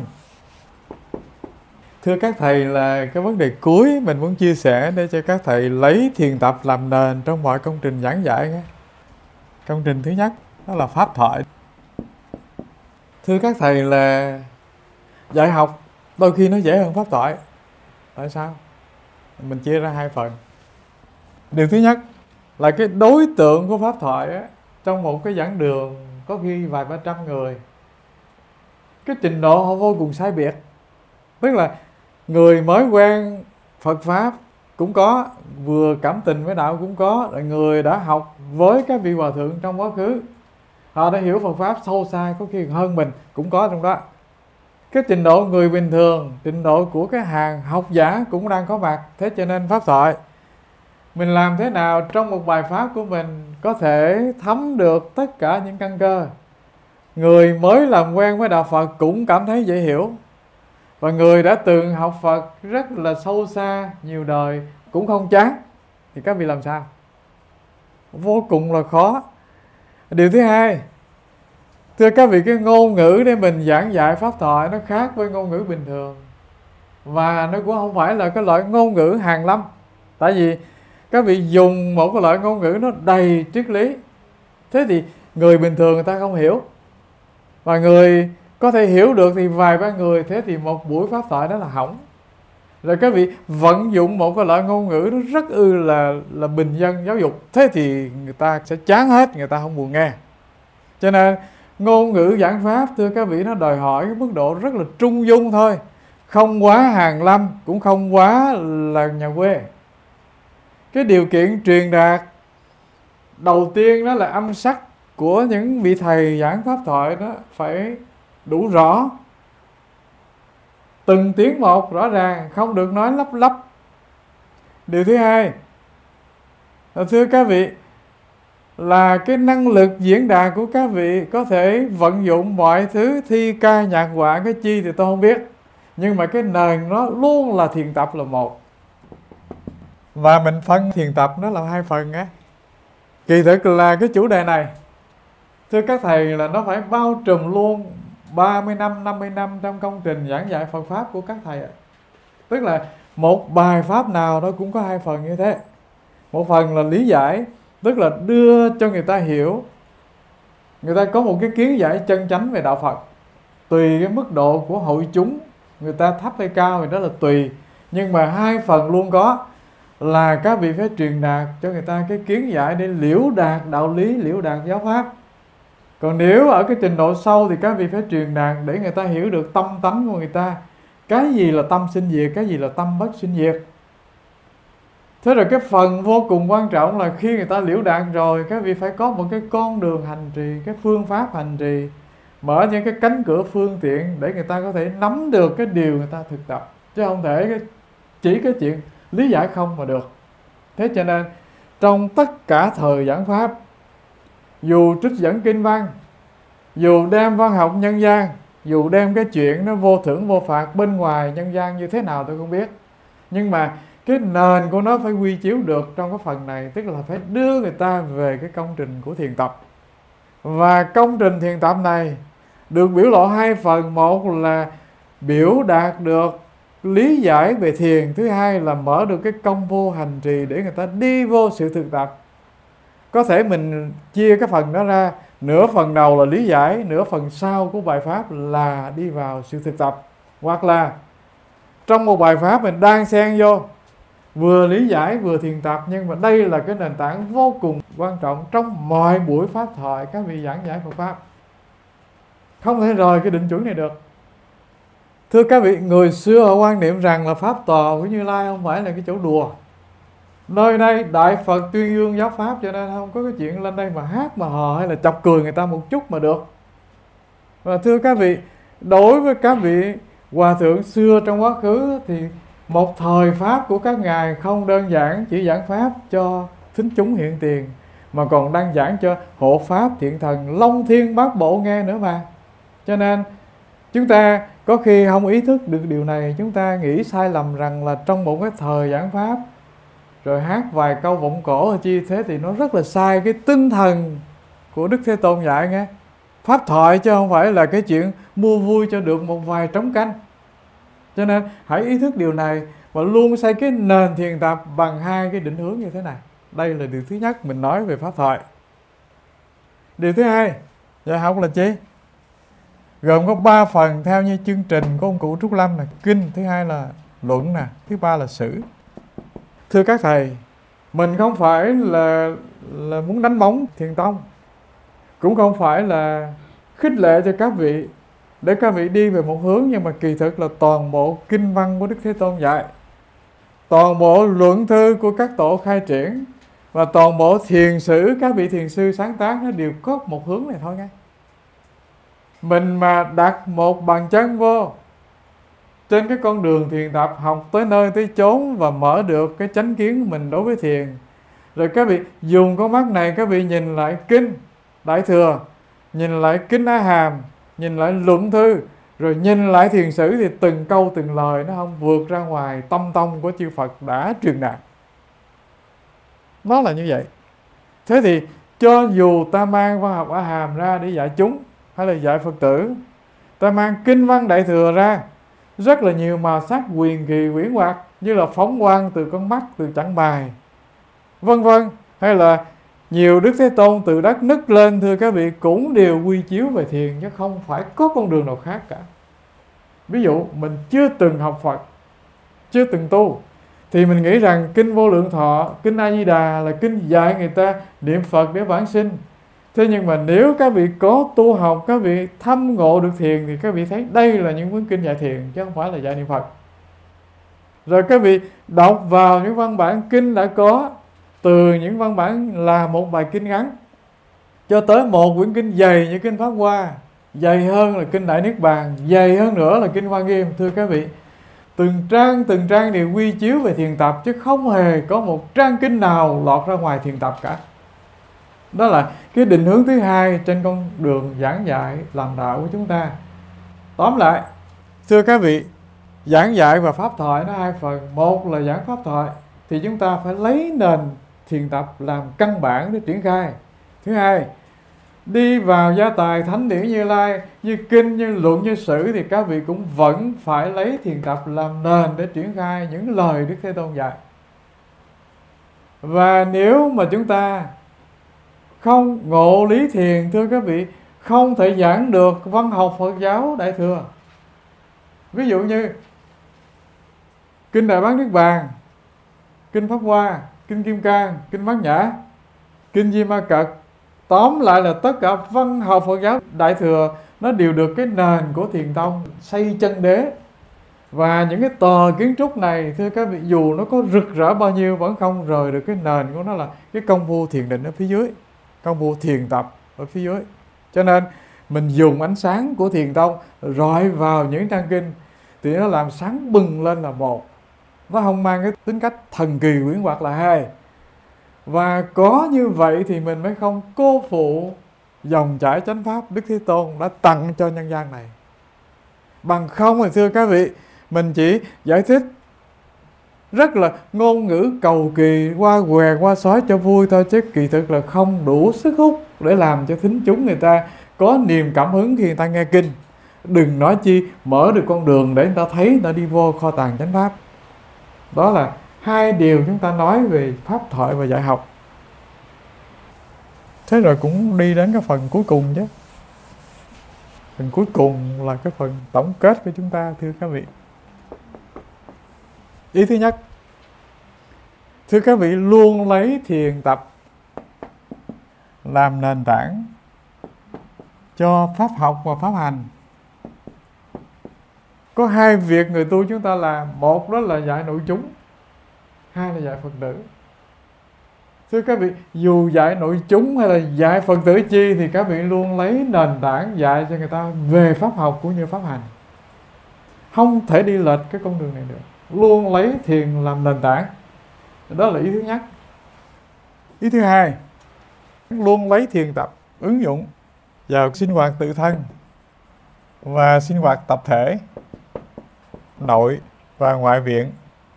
thưa các thầy, là cái vấn đề cuối mình muốn chia sẻ để cho các thầy lấy thiền tập làm nền trong mọi công trình giảng dạy nghe. Công trình thứ nhất đó là pháp thoại. Thưa các thầy, là dạy học đôi khi nó dễ hơn pháp thoại. Tại sao? Mình chia ra hai phần. Điều thứ nhất là cái đối tượng của pháp thoại á, trong một cái giảng đường có khi vài ba trăm người, cái trình độ họ vô cùng sai biệt. Tức là người mới quen Phật Pháp cũng có, vừa cảm tình với đạo cũng có, là người đã học với các vị hòa thượng trong quá khứ, họ đã hiểu Phật Pháp sâu xa, có khi hơn mình cũng có trong đó. Cái trình độ người bình thường, trình độ của cái hàng học giả cũng đang có mặt. Thế cho nên pháp thoại mình làm thế nào trong một bài pháp của mình có thể thấm được tất cả những căn cơ, người mới làm quen với đạo Phật cũng cảm thấy dễ hiểu, và người đã từng học Phật rất là sâu xa nhiều đời cũng không chán, thì các vị làm sao? Vô cùng là khó. Điều thứ hai, thưa các vị, cái ngôn ngữ để mình giảng dạy pháp thoại nó khác với ngôn ngữ bình thường, và nó cũng không phải là cái loại ngôn ngữ hàn lâm. Tại vì các vị dùng một cái loại ngôn ngữ nó đầy triết lý, thế thì người bình thường người ta không hiểu, và người có thể hiểu được thì vài ba người, thế thì một buổi pháp thoại đó là hỏng. Rồi các vị vận dụng một cái loại ngôn ngữ nó rất ư là là bình dân giáo dục, thế thì người ta sẽ chán hết, người ta không buồn nghe. Cho nên ngôn ngữ giảng pháp, thưa các vị, nó đòi hỏi cái mức độ rất là trung dung thôi, không quá hàn lâm, cũng không quá là nhà quê. Cái điều kiện truyền đạt đầu tiên đó là âm sắc của những vị thầy giảng pháp thoại đó phải đủ rõ, từng tiếng một rõ ràng, không được nói lắp lắp. Điều thứ hai, thưa các vị, là cái năng lực diễn đạt của các vị có thể vận dụng mọi thứ thi ca nhạc họa cái chi thì tôi không biết, nhưng mà cái nền nó luôn là thiền tập là một, và mình phân thiền tập nó là hai phần á. Kỳ thực là cái chủ đề này, thưa các thầy, là nó phải bao trùm luôn ba mươi năm, năm mươi năm trong công trình giảng dạy Phật Pháp của các thầy. Tức là một bài Pháp nào nó cũng có hai phần như thế. Một phần là lý giải, tức là đưa cho người ta hiểu, người ta có một cái kiến giải chân chánh về đạo Phật. Tùy cái mức độ của hội chúng, người ta thấp hay cao thì đó là tùy. Nhưng mà hai phần luôn có, là các vị phải truyền đạt cho người ta cái kiến giải để liễu đạt đạo lý, liễu đạt giáo pháp. Còn nếu ở cái trình độ sâu thì các vị phải truyền đạt để người ta hiểu được tâm tánh của người ta, cái gì là tâm sinh diệt, cái gì là tâm bất sinh diệt. Thế rồi cái phần vô cùng quan trọng là khi người ta liễu đạt rồi, các vị phải có một cái con đường hành trì, cái phương pháp hành trì, mở những cái cánh cửa phương tiện để người ta có thể nắm được cái điều người ta thực tập, chứ không thể chỉ cái chuyện lý giải không mà được. Thế cho nên trong tất cả thời giảng pháp, dù trích dẫn kinh văn, dù đem văn học nhân gian, dù đem cái chuyện nó vô thưởng vô phạt bên ngoài nhân gian như thế nào tôi không biết, nhưng mà cái nền của nó phải quy chiếu được trong cái phần này, tức là phải đưa người ta về cái công trình của thiền tập. Và công trình thiền tập này được biểu lộ hai phần, một là biểu đạt được lý giải về thiền, thứ hai là mở được cái công vô hành trì để người ta đi vô sự thực tập. Có thể mình chia cái phần đó ra, nửa phần đầu là lý giải, nửa phần sau của bài pháp là đi vào sự thực tập. Hoặc là trong một bài pháp mình đang xen vô, vừa lý giải vừa thiền tập, nhưng mà đây là cái nền tảng vô cùng quan trọng trong mọi buổi pháp thoại các vị giảng giải Phật Pháp. Không thể rời cái định chuẩn này được. Thưa các vị, người xưa họ quan niệm rằng là pháp tòa của Như Lai không phải là cái chỗ đùa. Nơi đây Đại Phật tuyên dương giáo pháp, cho nên không có cái chuyện lên đây mà hát mà hò hay là chọc cười người ta một chút mà được. Và thưa các vị, đối với các vị hòa thượng xưa trong quá khứ thì một thời pháp của các ngài không đơn giản chỉ giảng pháp cho thính chúng hiện tiền, mà còn đang giảng cho hộ pháp thiện thần long thiên bát bộ nghe nữa mà. Cho nên chúng ta có khi không ý thức được điều này, chúng ta nghĩ sai lầm rằng là trong một cái thời giảng pháp rồi hát vài câu vọng cổ hay chi thế thì nó rất là sai cái tinh thần của Đức Thế Tôn dạy nghe. Pháp thoại chứ không phải là cái chuyện mua vui cho được một vài trống canh. Cho nên hãy ý thức điều này và luôn xây cái nền thiền tập bằng hai cái định hướng như thế này. Đây là điều thứ nhất mình nói về pháp thoại. Điều thứ hai, dạy học là chi? Gồm có ba phần theo như chương trình của ông cụ Trúc Lâm là kinh, thứ hai là luận nè, thứ ba là sử. Thưa các thầy, mình không phải là là muốn đánh bóng thiền tông, cũng không phải là khích lệ cho các vị để các vị đi về một hướng, nhưng mà kỳ thực là toàn bộ kinh văn của Đức Thế Tôn dạy, toàn bộ luận thư của các tổ khai triển và toàn bộ thiền sử các vị thiền sư sáng tác, nó đều có một hướng này thôi nghe. Mình mà đặt một bàn chân vô trên cái con đường thiền tập, học tới nơi tới chốn và mở được cái chánh kiến của mình đối với thiền, rồi các vị dùng con mắt này các vị nhìn lại kinh Đại Thừa, nhìn lại Kinh A Hàm, nhìn lại luận thư, rồi nhìn lại thiền sử, thì từng câu từng lời nó không vượt ra ngoài tâm tông của chư Phật đã truyền đạt. Nó là như vậy. Thế thì cho dù ta mang văn học A Hàm ra để dạy chúng, hay là dạy Phật tử, ta mang Kinh văn Đại Thừa ra, rất là nhiều màu sắc quyền kỳ quyển hoặc, như là phóng quang từ con mắt, từ chẳng bài, vân vân, hay là nhiều Đức Thế Tôn từ đất nứt lên, thưa các vị, cũng đều quy chiếu về thiền, chứ không phải có con đường nào khác cả. Ví dụ mình chưa từng học Phật, chưa từng tu, thì mình nghĩ rằng Kinh Vô Lượng Thọ, Kinh A Di Đà là kinh dạy người ta niệm Phật để vãng sinh. Thế nhưng mà nếu các vị có tu học, các vị thâm ngộ được thiền, thì các vị thấy đây là những cuốn kinh dạy thiền, chứ không phải là dạy niệm Phật. Rồi các vị đọc vào những văn bản kinh đã có, từ những văn bản là một bài kinh ngắn, cho tới một quyển kinh dày như Kinh Pháp Hoa, dày hơn là Kinh Đại Niết Bàn, dày hơn nữa là Kinh Hoa Nghiêm. Thưa các vị, từng trang từng trang đều quy chiếu về thiền tập, chứ không hề có một trang kinh nào lọt ra ngoài thiền tập cả. Đó là cái định hướng thứ hai trên con đường giảng dạy làm đạo của chúng ta. Tóm lại, thưa các vị, giảng dạy và pháp thoại nó hai phần. Một là giảng pháp thoại, thì chúng ta phải lấy nền thiền tập làm căn bản để triển khai. Thứ hai, đi vào gia tài thánh điển Như Lai, như kinh, như luận, như sử, thì các vị cũng vẫn phải lấy thiền tập làm nền để triển khai những lời Đức Thế Tôn dạy. Và nếu mà chúng ta không ngộ lý thiền, thưa các vị, không thể giảng được văn học Phật giáo Đại Thừa. Ví dụ như Kinh Đại Bát Niết Bàn, Kinh Pháp Hoa, Kinh Kim Cang, Kinh Bát Nhã, Kinh Di Ma Cật, tóm lại là tất cả văn học Phật giáo Đại Thừa nó đều được cái nền của Thiền Tông xây chân đế. Và những cái tờ kiến trúc này, thưa các vị, dù nó có rực rỡ bao nhiêu vẫn không rời được cái nền của nó là cái công phu thiền định ở phía dưới, công phu thiền tập ở phía dưới. Cho nên mình dùng ánh sáng của Thiền Tông rọi vào những trang kinh, thì nó làm sáng bừng lên là một, nó không mang cái tính cách thần kỳ quyển hoặc là hai. Và có như vậy thì mình mới không cô phụ dòng chảy chánh pháp Đức Thế Tôn đã tặng cho nhân gian này. Bằng không thì thưa các vị, mình chỉ giải thích rất là ngôn ngữ cầu kỳ, qua què qua sói cho vui thôi, chứ kỳ thực là không đủ sức hút để làm cho thính chúng người ta có niềm cảm hứng khi người ta nghe kinh. Đừng nói chi mở được con đường để người ta thấy, người ta đi vô kho tàng chánh pháp. Đó là hai điều chúng ta nói về pháp thoại và dạy học. Thế rồi cũng đi đến cái phần cuối cùng chứ. Phần cuối cùng là cái phần tổng kết của chúng ta, thưa các vị. Ý thứ nhất, thưa các vị, luôn lấy thiền tập làm nền tảng cho pháp học và pháp hành. Có hai việc người tu chúng ta làm. Một đó là dạy nội chúng, hai là dạy Phật tử. Thưa các vị, dù dạy nội chúng hay là dạy Phật tử chi, thì các vị luôn lấy nền tảng dạy cho người ta về pháp học cũng như pháp hành. Không thể đi lệch cái con đường này được. Luôn lấy thiền làm nền tảng. Đó là ý thứ nhất. Ý thứ hai, luôn lấy thiền tập ứng dụng vào sinh hoạt tự thân và sinh hoạt tập thể, nội và ngoại viện.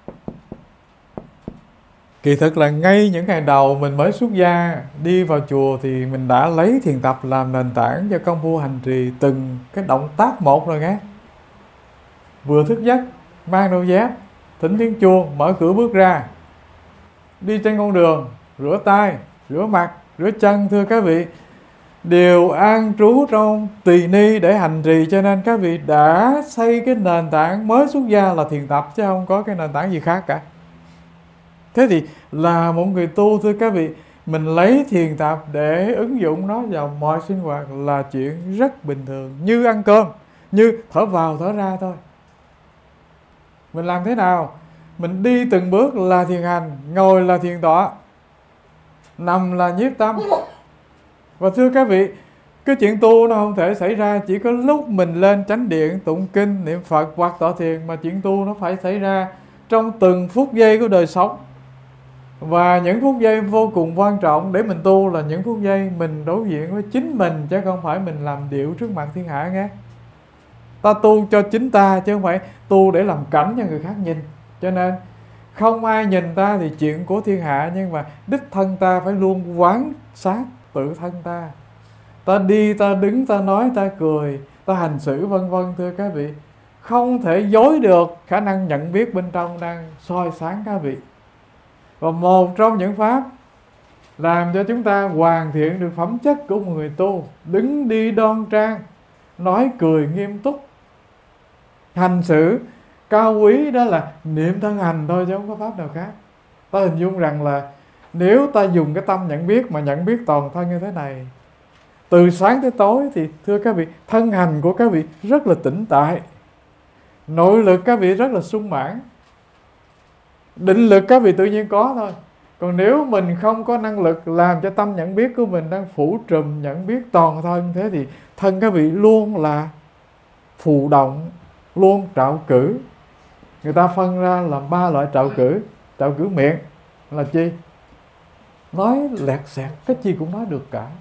Kỳ thực là ngay những ngày đầu mình mới xuất gia đi vào chùa, thì mình đã lấy thiền tập làm nền tảng cho công phu hành trì từng cái động tác một rồi nghe. Vừa thức giấc, mang đôi dép, thỉnh tiếng chuông, mở cửa bước ra, đi trên con đường, rửa tay, rửa mặt, rửa chân, thưa các vị, đều an trú trong tỳ ni để hành trì. Cho nên các vị đã xây cái nền tảng mới xuất gia là thiền tập, chứ không có cái nền tảng gì khác cả. Thế thì là một người tu, thưa các vị, mình lấy thiền tập để ứng dụng nó vào mọi sinh hoạt là chuyện rất bình thường, như ăn cơm, như thở vào thở ra thôi. Mình làm thế nào? Mình đi từng bước là thiền hành, ngồi là thiền tọa, nằm là nhiếp tâm. Và thưa các vị, cái chuyện tu nó không thể xảy ra chỉ có lúc mình lên chánh điện, tụng kinh, niệm Phật hoặc tọa thiền, mà chuyện tu nó phải xảy ra trong từng phút giây của đời sống. Và những phút giây vô cùng quan trọng để mình tu là những phút giây mình đối diện với chính mình, chứ không phải mình làm điệu trước mặt thiên hạ nghe. Ta tu cho chính ta chứ không phải tu để làm cảnh cho người khác nhìn. Cho nên không ai nhìn ta thì chuyện của thiên hạ, nhưng mà đích thân ta phải luôn quán sát tự thân ta. Ta đi, ta đứng, ta nói, ta cười, ta hành xử vân vân, thưa các vị, không thể dối được khả năng nhận biết bên trong đang soi sáng các vị. Và một trong những pháp làm cho chúng ta hoàn thiện được phẩm chất của một người tu, đứng đi đoan trang, nói cười nghiêm túc, hành xử cao quý, đó là niệm thân hành thôi, chứ không có pháp nào khác. Ta hình dung rằng là nếu ta dùng cái tâm nhận biết mà nhận biết toàn thân như thế này, từ sáng tới tối, thì thưa các vị, thân hành của các vị rất là tĩnh tại, nội lực các vị rất là sung mãn, định lực các vị tự nhiên có thôi. Còn nếu mình không có năng lực làm cho tâm nhận biết của mình đang phủ trùm nhận biết toàn thân, thế thì thân các vị luôn là phù động, luôn trạo cử. Người ta phân ra làm ba loại trạo cử. Trạo cử miệng là chi? Nói lẹt xẹt, cái gì cũng nói được cả,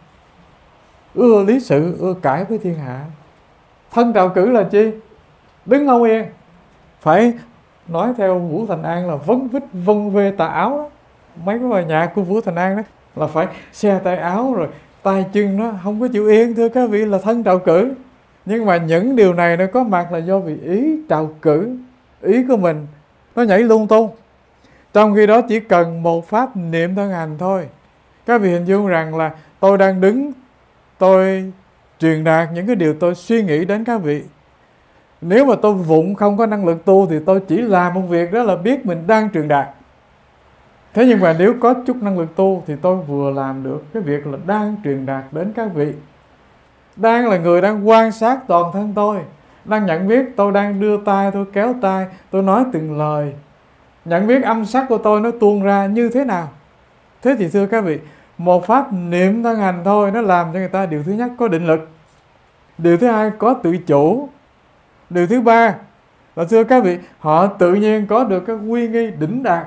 ưa lý sự, ưa cãi với thiên hạ. Thân trạo cử là chi? Đứng không yên, phải nói theo Vũ Thành An là vấn vít vân vê tà áo đó. Mấy cái bài nhạc của Vũ Thành An đó là phải xe tay áo, rồi tay chân nó không có chịu yên, thưa các vị, là thân trạo cử. Nhưng mà những điều này nó có mặt là do vì ý trạo cử, ý của mình nó nhảy lung tung. Trong khi đó chỉ cần một pháp niệm thân hành thôi. Các vị hình dung rằng là tôi đang đứng, tôi truyền đạt những cái điều tôi suy nghĩ đến các vị. Nếu mà tôi vụng không có năng lực tu thì tôi chỉ làm một việc, đó là biết mình đang truyền đạt. Thế nhưng mà nếu có chút năng lực tu thì tôi vừa làm được cái việc là đang truyền đạt đến các vị. Đang là người đang quan sát toàn thân tôi, đang nhận biết tôi đang đưa tay, tôi kéo tay, tôi nói từng lời, nhận biết âm sắc của tôi nó tuôn ra như thế nào. Thế thì thưa các vị, một pháp niệm thân hành thôi, nó làm cho người ta điều thứ nhất có định lực, điều thứ hai có tự chủ, điều thứ ba là thưa các vị, họ tự nhiên có được cái uy nghi đỉnh đạt,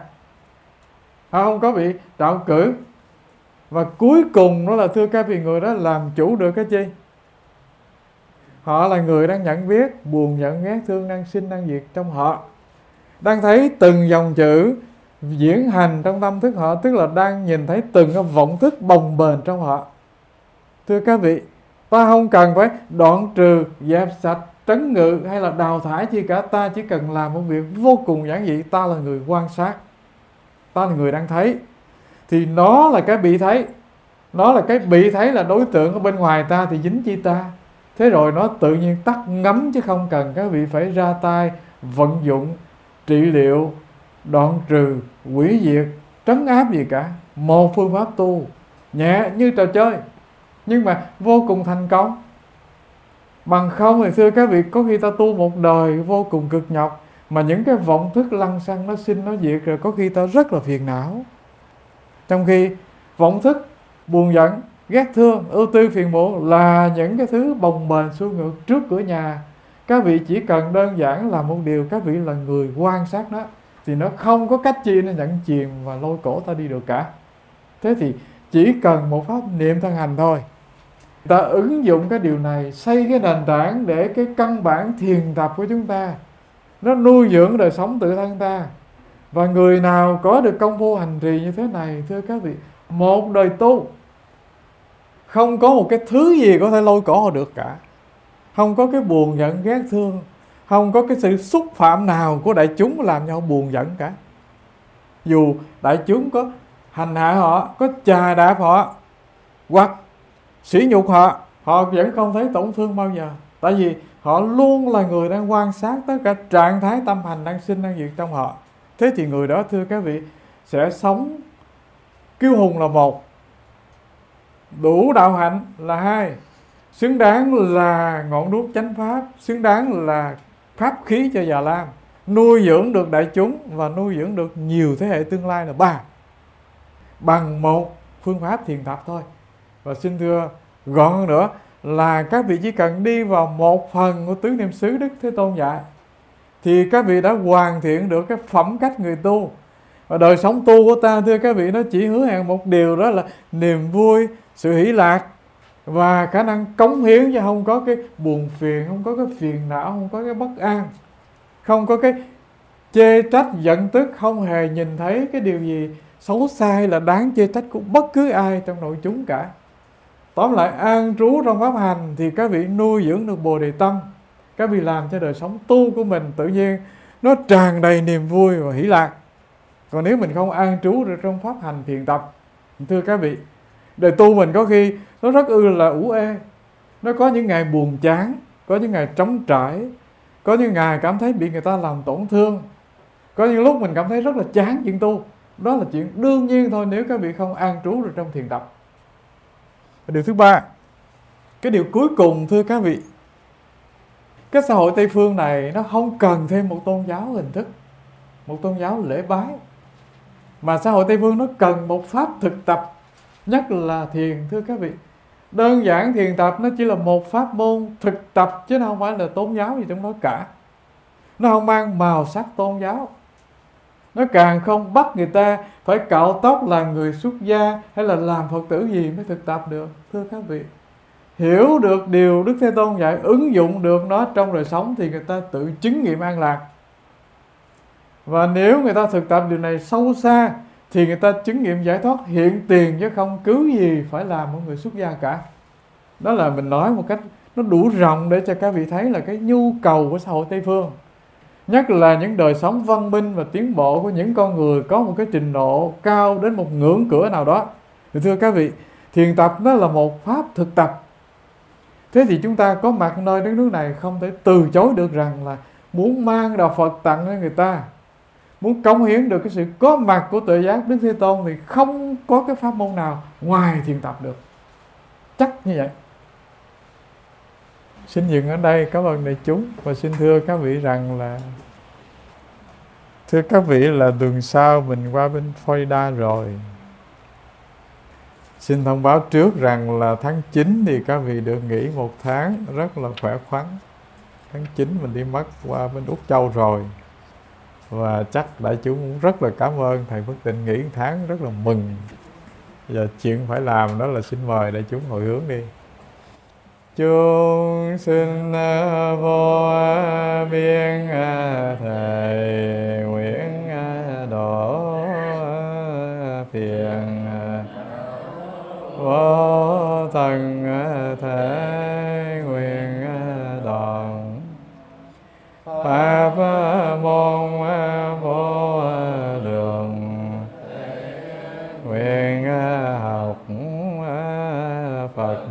họ không có bị trạo cử. Và cuối cùng đó là thưa các vị, người đó làm chủ được cái chi? Họ là người đang nhận biết buồn, giận, ghét, thương, năng sinh, năng diệt trong họ, đang thấy từng dòng chữ diễn hành trong tâm thức họ, tức là đang nhìn thấy từng cái vọng thức bồng bềnh trong họ. Thưa các vị, ta không cần phải đoạn trừ, dẹp sạch, trấn ngự hay là đào thải chi cả. Ta chỉ cần làm một việc vô cùng giản dị. Ta là người quan sát, ta là người đang thấy, thì nó là cái bị thấy. Nó là cái bị thấy, là đối tượng ở bên ngoài ta thì dính chi ta. Thế rồi nó tự nhiên tắt ngấm, chứ không cần các vị phải ra tay vận dụng, trị liệu, đoạn trừ, hủy diệt, trấn áp gì cả. Một phương pháp tu nhẹ như trò chơi, nhưng mà vô cùng thành công. Bằng không thì thưa các vị, có khi ta tu một đời vô cùng cực nhọc, mà những cái vọng thức lăng xăng nó sinh nó diệt, rồi có khi ta rất là phiền não. Trong khi vọng thức buồn giận, ghét thương, ưu tư, phiền muộn là những cái thứ bồng bềnh xuôi ngược trước cửa nhà. Các vị chỉ cần đơn giản là một điều, các vị là người quan sát nó, thì nó không có cách chi nó nhận chìm và lôi cổ ta đi được cả. Thế thì chỉ cần một pháp niệm thân hành thôi, ta ứng dụng cái điều này, xây cái nền tảng để cái căn bản thiền tập của chúng ta nó nuôi dưỡng đời sống tự thân ta. Và người nào có được công phu hành trì như thế này, thưa các vị, một đời tu không có một cái thứ gì có thể lôi cổ họ được cả. Không có cái buồn giận ghét thương, không có cái sự xúc phạm nào của đại chúng làm cho họ buồn giận cả. Dù đại chúng có hành hạ họ, có chà đạp họ, hoặc sỉ nhục họ, họ vẫn không thấy tổn thương bao giờ. Tại vì họ luôn là người đang quan sát tất cả trạng thái tâm hành đang sinh đang diệt trong họ. Thế thì người đó, thưa các vị, sẽ sống kiêu hùng là một, đủ đạo hạnh là hai, xứng đáng là ngọn đuốc chánh pháp, xứng đáng là pháp khí cho Già Lam, nuôi dưỡng được đại chúng và nuôi dưỡng được nhiều thế hệ tương lai là ba, bằng một phương pháp thiền tập thôi. Và xin thưa gọn hơn nữa là các vị chỉ cần đi vào một phần của tứ niệm xứ Đức Thế Tôn dạy, thì các vị đã hoàn thiện được cái phẩm cách người tu. Và đời sống tu của ta, thưa các vị, nó chỉ hứa hẹn một điều, đó là niềm vui, sự hỷ lạc và khả năng cống hiến, chứ không có cái buồn phiền, không có cái phiền não, không có cái bất an, không có cái chê trách giận tức, không hề nhìn thấy cái điều gì xấu xa hay là đáng chê trách của bất cứ ai trong nội chúng cả. Tóm lại, an trú trong pháp hành thì các vị nuôi dưỡng được Bồ Đề tâm, các vị làm cho đời sống tu của mình tự nhiên nó tràn đầy niềm vui và hỷ lạc. Còn nếu mình không an trú được trong pháp hành thiền tập, thưa các vị, đời tu mình có khi nó rất ư là ủ ê. Nó có những ngày buồn chán, có những ngày trống trải, có những ngày cảm thấy bị người ta làm tổn thương, có những lúc mình cảm thấy rất là chán chuyện tu. Đó là chuyện đương nhiên thôi nếu các vị không an trú được trong thiền tập. Điều thứ ba, cái điều cuối cùng, thưa các vị, cái xã hội Tây phương này nó không cần thêm một tôn giáo hình thức, một tôn giáo lễ bái, mà xã hội Tây phương nó cần một pháp thực tập, nhất là thiền, thưa các vị. Đơn giản thiền tập nó chỉ là một pháp môn thực tập, chứ nó không phải là tôn giáo gì trong đó cả. Nó không mang màu sắc tôn giáo, nó càng không bắt người ta phải cạo tóc làm người xuất gia hay là làm Phật tử gì mới thực tập được. Thưa các vị, hiểu được điều Đức Thế Tôn dạy, ứng dụng được nó trong đời sống thì người ta tự chứng nghiệm an lạc. Và nếu người ta thực tập điều này sâu xa thì người ta chứng nghiệm giải thoát hiện tiền, chứ không cứ gì phải làm một người xuất gia cả. Đó là mình nói một cách nó đủ rộng để cho các vị thấy là cái nhu cầu của xã hội Tây phương, nhất là những đời sống văn minh và tiến bộ của những con người có một cái trình độ cao đến một ngưỡng cửa nào đó. Thì thưa các vị, thiền tập nó là một pháp thực tập. Thế thì chúng ta có mặt nơi đất nước này không thể từ chối được rằng là muốn mang đạo Phật tặng cho người ta, muốn cống hiến được cái sự có mặt của tuệ giác Đức Thế Tôn, thì không có cái pháp môn nào ngoài thiền tập được. Chắc như vậy. Xin dừng ở đây, cảm ơn đại chúng, và xin thưa các vị rằng là thưa các vị là tuần sau mình qua bên Florida rồi. Xin thông báo trước rằng là tháng chín thì các vị được nghỉ một tháng rất là khỏe khoắn. Tháng chín mình đi mất qua bên Úc Châu rồi. Và chắc đại chúng cũng rất là cảm ơn Thầy Phước Tịnh nghỉ một tháng, rất là mừng. Giờ chuyện phải làm đó là xin mời đại chúng hồi hướng đi. Chúng sinh vô biên Thầy nguyện độ phiền vô thần thể nguyện đoàn pháp môn vô lượng nguyện học Phật